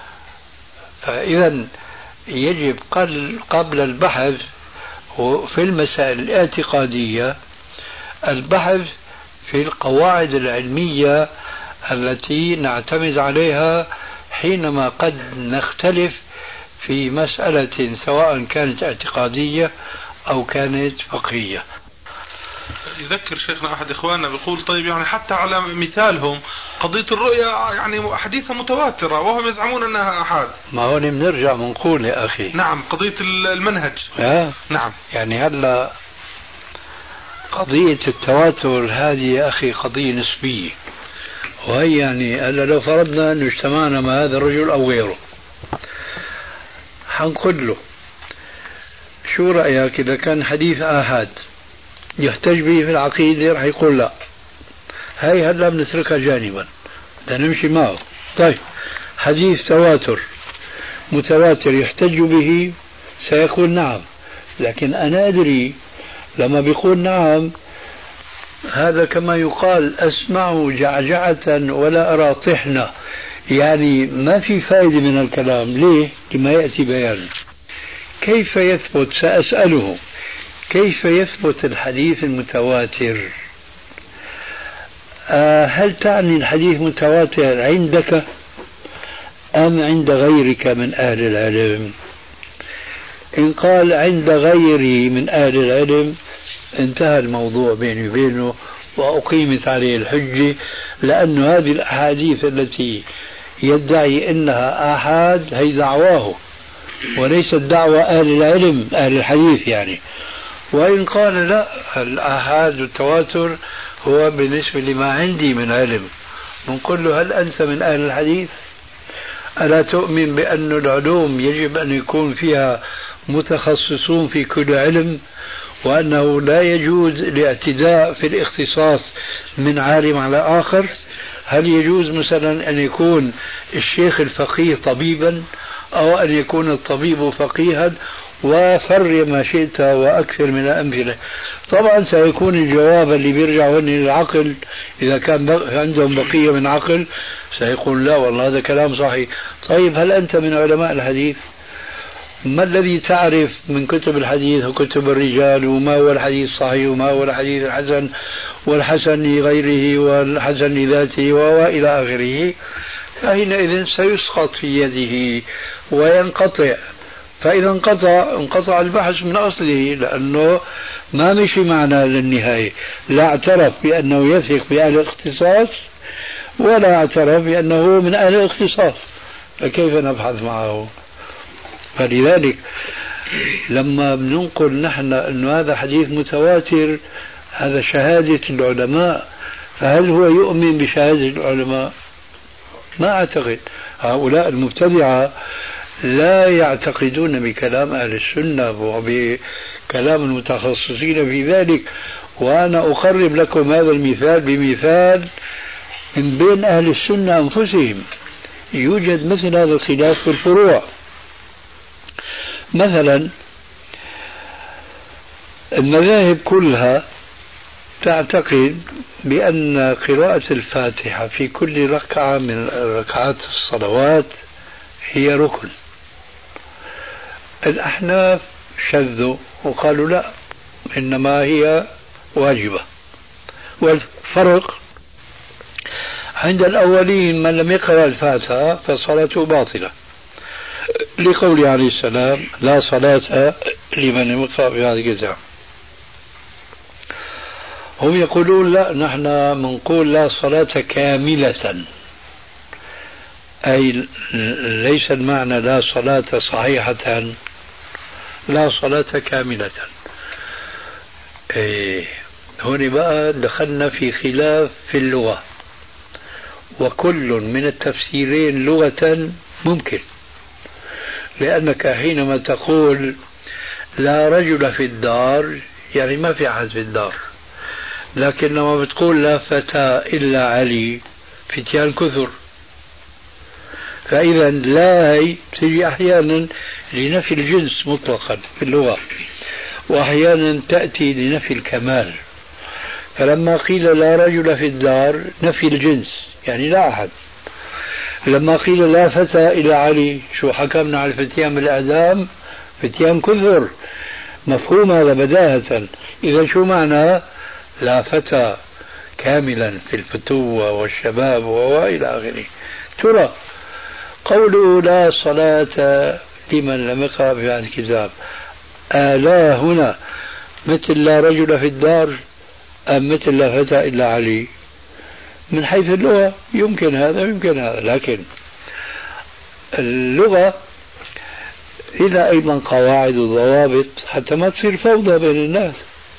فإذا يجب قبل البحث في المسائل الاعتقادية البحث في القواعد العلمية التي نعتمد عليها حينما قد نختلف في مسألة سواء كانت اعتقادية أو كانت فقهية. يذكر شيخنا أحد إخواننا بيقول طيب يعني حتى على مثالهم قضية الرؤيا يعني حديثة متواترة وهم يزعمون أنها أحاد. ما هون بنرجع بنقول يا أخي نعم قضية المنهج. نعم يعني هلا قضية التواتر هذه يا أخي قضية نسبية، وهي يعني هلا لو فرضنا أنه اجتمعنا مع هذا الرجل أو غيره حنقول له شو رأيك إذا كان حديث آحاد يحتج به في العقيدة؟ رح يقول لا، هاي هلا بنتركها جانبا بدنا نمشي معه. طيب حديث تواتر متواتر يحتج به سيقول نعم، لكن أنا أدري لما بيقول نعم هذا كما يقال أسمع جعجعة ولا أرى طحنة، يعني ما في فائدة من الكلام. ليه؟ لما يأتي بيان. كيف يثبت؟ سأسأله كيف يثبت الحديث المتواتر؟ هل تعني الحديث متواتر عندك أم عند غيرك من أهل العلم؟ إن قال عند غيري من أهل العلم انتهى الموضوع بيني وبينه وأقيمت عليه الحجة، لأن هذه الأحاديث التي يدعي أنها آحاد هي دعواه وليست دعوة أهل العلم أهل الحديث يعني. وإن قال لا الآحاد والتواتر هو بالنسبة لما عندي من علم، نقول له هل أنت من أهل الحديث؟ ألا تؤمن بأن العلوم يجب أن يكون فيها متخصصون في كل علم، وأنه لا يجوز الاعتداء في الاختصاص من عالم على آخر؟ هل يجوز مثلا أن يكون الشيخ الفقيه طبيبا أو أن يكون الطبيب فقيها؟ وفر ما شئت وأكثر من الأمثلة. طبعا سيكون الجواب اللي بيرجعون للعقل إذا كان عندهم بقية من عقل سيقول لا والله هذا كلام صحيح. طيب هل أنت من علماء الحديث؟ ما الذي تعرف من كتب الحديث وكتب الرجال وما هو الحديث الصحيح وما هو الحديث الحسن والحسن لغيره والحسن لذاته وإلى آخره؟ فحينئذ سيسقط في يده وينقطع. فإذا انقطع البحث من أصله، لأنه ما مشي معنا للنهاية، لا اعترف بأنه يثق بأهل الاختصاص ولا اعترف بأنه من أهل الاختصاص، فكيف نبحث معه؟ فلذلك لما بننقل نحن أن هذا حديث متواتر هذا شهادة العلماء، فهل هو يؤمن بشهادة العلماء؟ ما أعتقد. هؤلاء المبتدعة لا يعتقدون بكلام أهل السنة وبكلام المتخصصين في ذلك. وأنا أقرب لكم هذا المثال بمثال من بين أهل السنة أنفسهم يوجد مثل هذا الخلاف في الفروع. مثلا المذاهب كلها تعتقد بأن قراءة الفاتحة في كل ركعة من ركعات الصلوات هي ركن. الأحناف شذوا وقالوا لا إنما هي واجبة. والفرق عند الأولين من لم يقرأ الفاتحة فصلاته باطلة، لقوله عليه السلام لا صلاة لمن لم يقرأ بهذه الكتاب. هم يقولون لا نحن منقول لا صلاة كاملة، أي ليس المعنى لا صلاة صحيحة، لا صلاة كاملة. هنا بقى دخلنا في خلاف في اللغة، وكل من التفسيرين لغة ممكن، لأنك حينما تقول لا رجل في الدار يعني ما في أحد في الدار، لكن لما بتقول لا فتى إلا علي فتيان كثر، فإذا لا هي تجي أحيانا لنفي الجنس مطلقا في اللغة، وأحيانا تأتي لنفي الكمال. فلما قيل لا رجل في الدار نفي الجنس يعني لا أحد. لما قيل لا فتى إلى علي شو حكمنا على الفتيان بالإعدام؟ فتيان كثر، مفهوم هذا بداهة. إذا شو معنى لا فتى كاملا في الفتوة والشباب وإلى آخره. ترى قوله لا صلاة لمن لم يقرأ بهذا الكتاب، آلا هنا مثل لا رجل في الدار أم مثل لا فتى إلا علي؟ من حيث اللغة يمكن هذا ويمكن هذا، لكن اللغة إلى أيضا قواعد وضوابط حتى ما تصير فوضى بين الناس.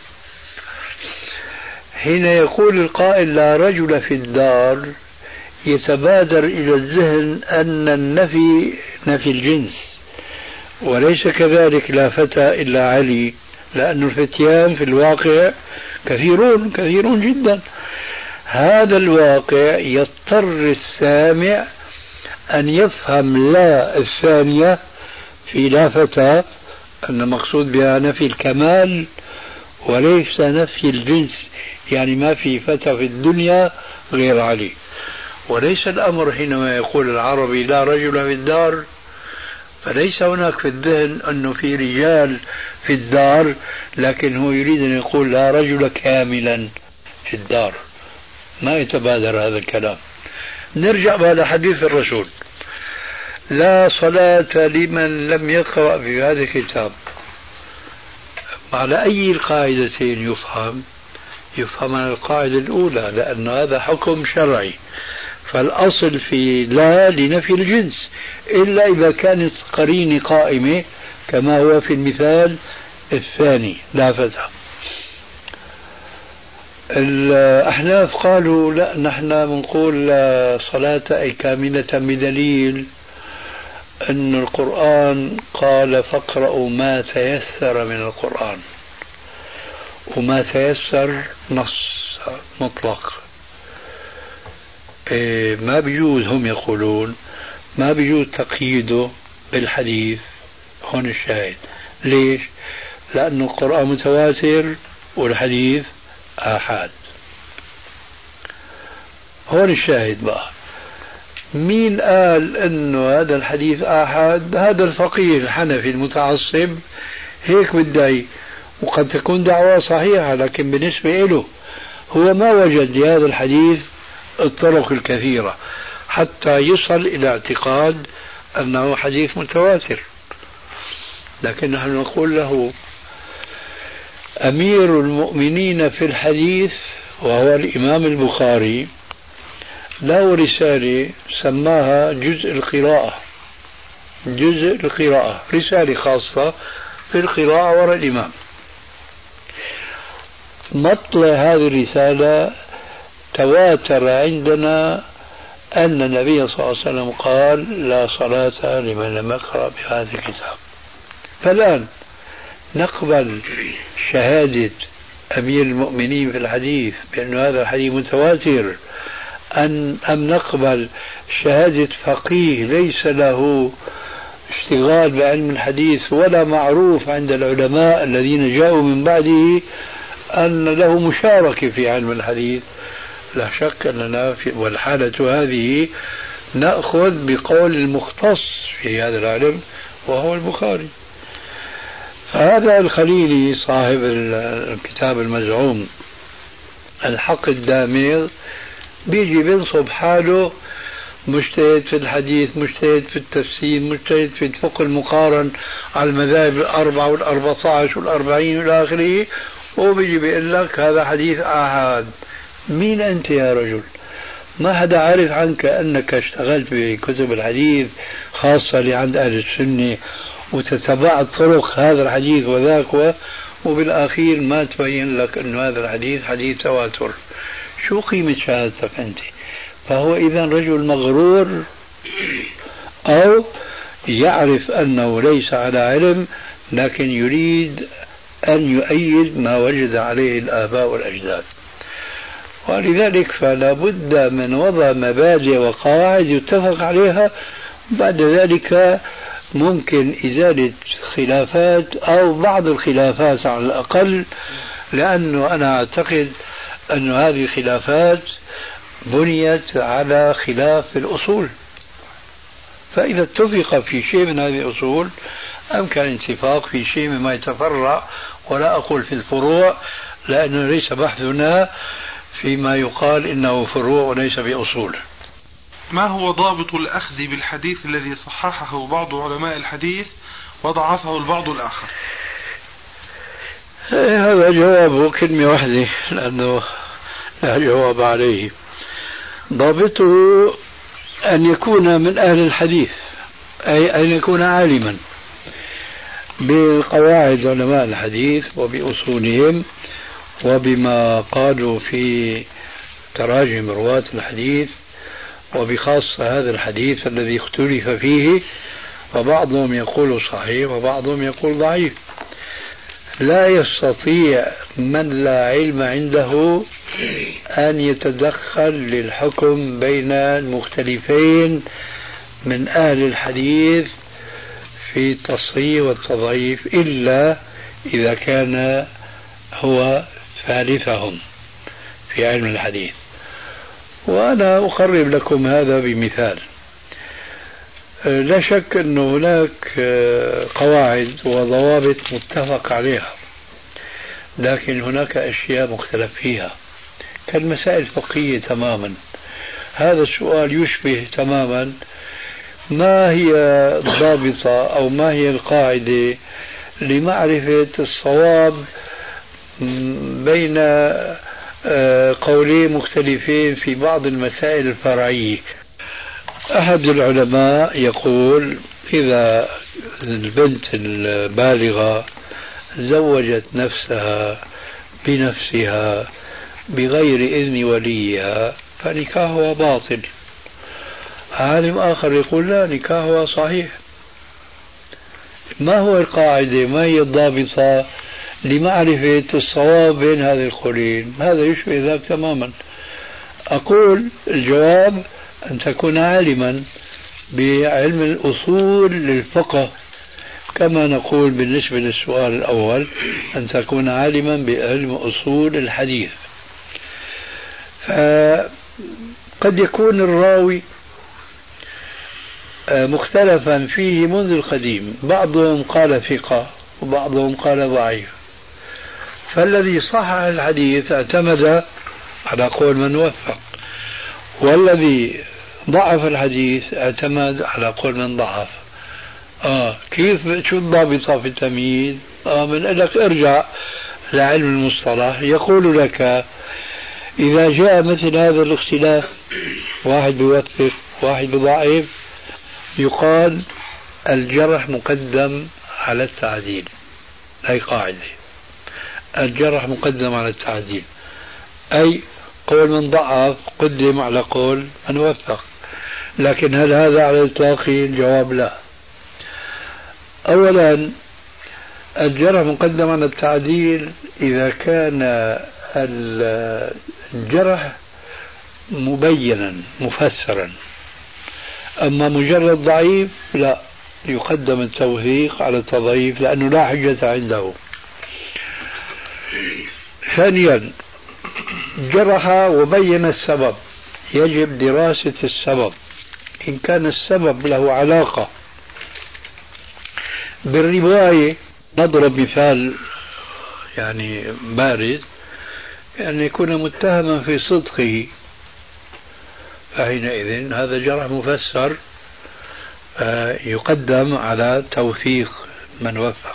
حين يقول القائل لا رجل في الدار يتبادر إلى الذهن أن النفي نفي الجنس، وليس كذلك لا فتى إلا علي، لأن الفتيان في الواقع كثيرون جدا. هذا الواقع يضطر السامع أن يفهم لا الثانية في لا فتى أن مقصود بها نفي الكمال وليس نفي الجنس، يعني ما في فتى في الدنيا غير علي. وليس الأمر حينما يقول العربي لا رجل في الدار فليس هناك في الذهن أنه في رجال في الدار، لكن هو يريد أن يقول لا رجل كاملا في الدار. ما يتبادر هذا الكلام. نرجع بهذا حديث الرسول لا صلاة لمن لم يقرأ في هذا الكتاب. على أي القاعدتين يفهم؟ يفهم على القاعدة الأولى، لأن هذا حكم شرعي، فالأصل في لا لنفي الجنس إلا إذا كانت قرينة قائمة كما هو في المثال الثاني لا فتى. الأحناف قالوا لا، نحن بنقول صلاة أي كاملة بدليل أن القرآن قال فاقرأوا ما تيسر من القرآن، وما تيسر نص مطلق. ما بيجوز، هم يقولون ما بيجوز تقييده بالحديث. هون الشاهد. ليش؟ لأن القرآن متواتر والحديث آحاد. هون الشاهد بقى. مين قال انه هذا الحديث آحاد؟ هذا الفقيه الحنفي المتعصب هيك بدعي، وقد تكون دعوة صحيحة، لكن بالنسبة له هو ما وجد لهذا الحديث الطرق الكثيرة حتى يصل إلى اعتقاد أنه حديث متواتر. لكن نحن نقول له أمير المؤمنين في الحديث وهو الإمام البخاري له رسالة سماها جزء القراءة، رسالة خاصة في القراءة وراء الإمام. مطلع هذه الرسالة تواتر عندنا أن النبي صلى الله عليه وسلم قال لا صلاة لمن لم يقرأ بهذا الكتاب. فالآن نقبل شهادة أمير المؤمنين في الحديث بأن هذا الحديث متواتر أم نقبل شهادة فقيه ليس له اشتغال بعلم الحديث ولا معروف عند العلماء الذين جاءوا من بعده أن له مشاركة في علم الحديث؟ لا شك أننا والحالة هذه نأخذ بقول المختص في هذا العلم وهو البخاري. فهذا الخليلي صاحب الكتاب المزعوم الحق الدامغ بيجي بينصب حاله مجتهد في الحديث، مجتهد في التفسير، مجتهد في الفقه المقارن على المذاهب الأربعة وال14 وال40 والى آخره، وبيجي بيقول لك هذا حديث آحاد. مين أنت يا رجل؟ ما حدا عارف عنك أنك اشتغلت بكتب الحديث خاصة لعند أهل السنة وتتبعت طرق هذا الحديث وذاك، وبالأخير ما تبين لك أن هذا الحديث حديث تواتر. شو قيمة شهادتك أنت؟ فهو إذن رجل مغرور أو يعرف أنه ليس على علم لكن يريد أن يؤيد ما وجد عليه الآباء والأجداد. ولذلك فلا بد من وضع مبادئ وقواعد يتفق عليها، بعد ذلك ممكن إزالة خلافات أو بعض الخلافات على الأقل، لأنه أنا أعتقد أن هذه الخلافات بنيت على خلاف الأصول، فإذا اتفق في شيء من هذه الأصول أمكن الاتفاق في شيء مما يتفرع، ولا أقول في الفروع لأنه ليس بحثنا فيما يقال إنه فروع وليس بأصول. ما هو ضابط الأخذ بالحديث الذي صححه بعض علماء الحديث وضعفه البعض الآخر؟ هذا جوابه كلمة واحدة لأنه لا جواب عليه. ضابطه أن يكون من أهل الحديث، أي أن يكون عالما بقواعد علماء الحديث وبأصولهم وبما قالوا في تراجم رواة الحديث، وبخاصة هذا الحديث الذي اختلف فيه، وبعضهم يقول صحيح وبعضهم يقول ضعيف. لا يستطيع من لا علم عنده أن يتدخل للحكم بين المختلفين من أهل الحديث في التصحيح والتضعيف إلا إذا كان هو ثالثهم في علم الحديث. وأنا أقرب لكم هذا بمثال. لا شك أن هناك قواعد وضوابط متفق عليها، لكن هناك أشياء مختلف فيها كالمسائل الفقهية تماما. هذا السؤال يشبه تماما ما هي الضابطة أو ما هي القاعدة لمعرفة الصواب بين قولين مختلفين في بعض المسائل الفرعية. أحد العلماء يقول إذا البنت البالغة زوجت نفسها بنفسها بغير إذن وليها فنكاحها باطل. عالم آخر يقول لا، نكاحها صحيح. ما هو القاعدة؟ ما هي الضابطة لمعرفة الصواب بين هذه القولين؟ هذا يشبه ذاك تماما. أقول الجواب أن تكون عالما بعلم الأصول للفقه، كما نقول بالنسبة للسؤال الأول أن تكون عالما بعلم أصول الحديث. فقد يكون الراوي مختلفا فيه منذ القديم، بعضهم قال ثقة وبعضهم قال ضعيف، فالذي صحح الحديث اعتمد على قول من وفق، والذي ضعف الحديث اعتمد على قول من ضعف. كيف؟ شو الضابطة في التمييز؟ من لك ارجع لعلم المصطلح، يقول لك إذا جاء مثل هذا الاختلاف، واحد بيوثق واحد بضعيف، يقال الجرح مقدم على التعديل. هي قاعدة، الجرح مقدم على التعديل، أي قول من ضعف قدم على قول من وثق. لكن هل هذا على الإطلاق؟ الجواب لا. أولا الجرح مقدم على التعديل إذا كان الجرح مبينا مفسرا، أما مجرد ضعيف لا، يقدم التوثيق على التضعيف لأنه لا حجة عنده. ثانيا جرح وبين السبب، يجب دراسة السبب. إن كان السبب له علاقة بالرواية، نضرب مثال يعني بارز، أن يكون متهما في صدقه، فحينئذ هذا جرح مفسر يقدم على توثيق من وثق.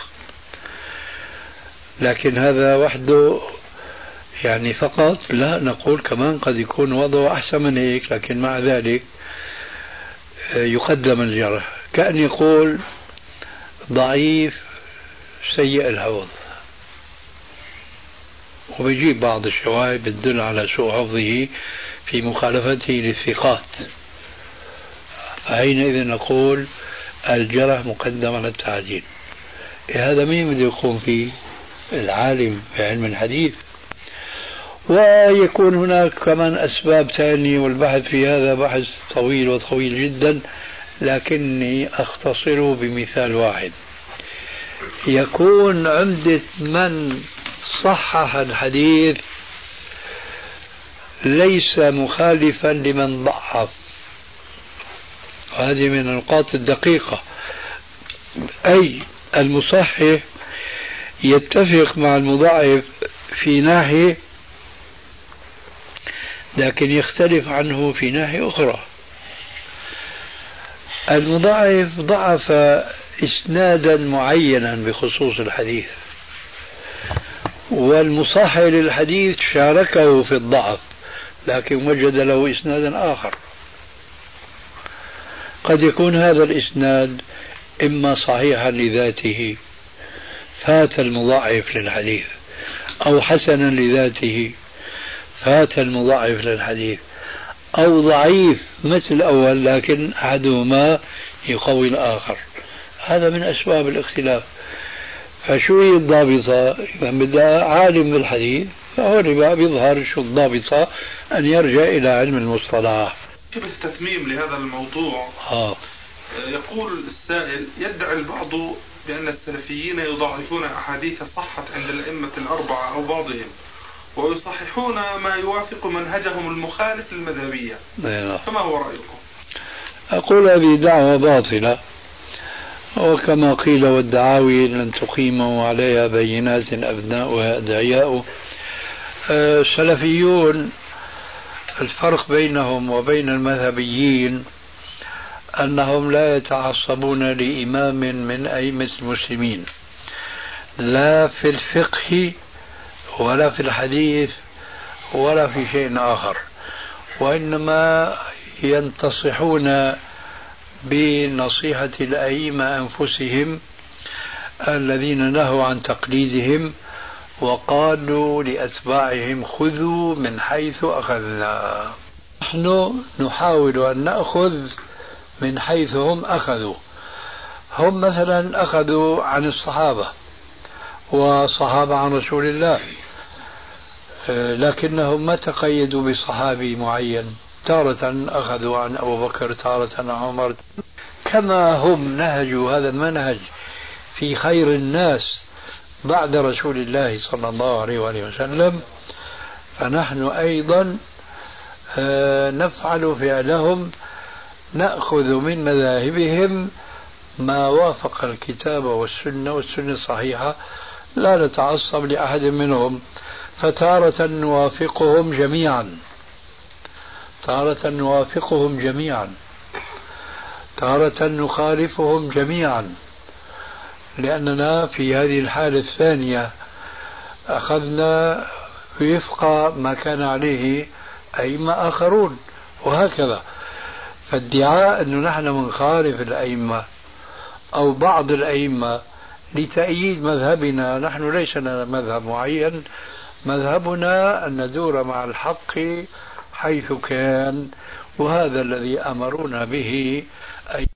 لكن هذا وحده يعني فقط لا، نقول كمان قد يكون وضعه أحسن من هيك، لكن مع ذلك يقدم الجرح. كأن يقول ضعيف سيء الحفظ، وبيجيب بعض الشواهد بتدل على سوء حفظه في مخالفته للثقات، فحينئذ نقول الجرح مقدم على التعديل. هذا مين بده يقوم فيه؟ العالم في علم الحديث. ويكون هناك كمان أسباب ثانية، والبحث في هذا بحث طويل وطويل جدا، لكني أختصره بمثال واحد. يكون عمدة من صحح الحديث ليس مخالفا لمن ضعف، هذه من النقاط الدقيقة. أي المصحح يتفق مع المضاعف في ناحية، لكن يختلف عنه في ناحية أخرى. المضاعف ضعف إسنادا معينا بخصوص الحديث، والمصحح للحديث شاركه في الضعف لكن وجد له إسنادا آخر. قد يكون هذا الإسناد إما صحيحا لذاته فات المضاعف للحديث، أو حسنا لذاته فات المضاعف للحديث، أو ضعيف مثل الأول لكن أحدهما يقوي الآخر. هذا من أسباب الاختلاف. فشو هي الضابطة؟ إذا بدأ عالم بالحديث فهو بيظهر شو الضابطة، أن يرجع إلى علم المصطلح. شبه تتميم لهذا الموضوع. يقول السائل: يدعي البعض بأن السلفيين يضاعفون أحاديث صحت عند الأئمة الأربعة أو بعضهم، ويصححون ما يوافق منهجهم المخالف للمذهبية، فما هو رأيكم؟ أقول هذه دعوة باطلة، وكما قيل: والدعاوي لن تقيموا عليها بينات أبناؤها أدعياء. السلفيون الفرق بينهم وبين المذهبيين أنهم لا يتعصبون لإمام من أئمة المسلمين، لا في الفقه ولا في الحديث ولا في شيء آخر، وإنما ينتصحون بنصيحة الأئمة أنفسهم الذين نهوا عن تقليدهم وقالوا لأتباعهم: خذوا من حيث أخذنا. نحن نحاول أن نأخذ من حيث هم أخذوا. هم مثلا أخذوا عن الصحابة وصحابة عن رسول الله، لكنهم ما تقيدوا بصحابي معين، تارة أخذوا عن أبو بكر، تارة عن عمر، كما هم نهجوا هذا المنهج في خير الناس بعد رسول الله صلى الله عليه وآله وسلم، فنحن أيضا نفعل فعلهم، نأخذ من مذاهبهم ما وافق الكتاب والسنة والسنة الصحيحة، لا نتعصب لأحد منهم، فتارة نوافقهم جميعا، تارة نوافقهم جميعا، تارة نخالفهم جميعا، لأننا في هذه الحالة الثانية أخذنا وفق ما كان عليه أئمة آخرون، وهكذا. فادعاء أنه نحن منخالف الأئمة أو بعض الأئمة لتأييد مذهبنا، نحن ليس لنا مذهب معين، مذهبنا أن ندور مع الحق حيث كان، وهذا الذي أمرونا به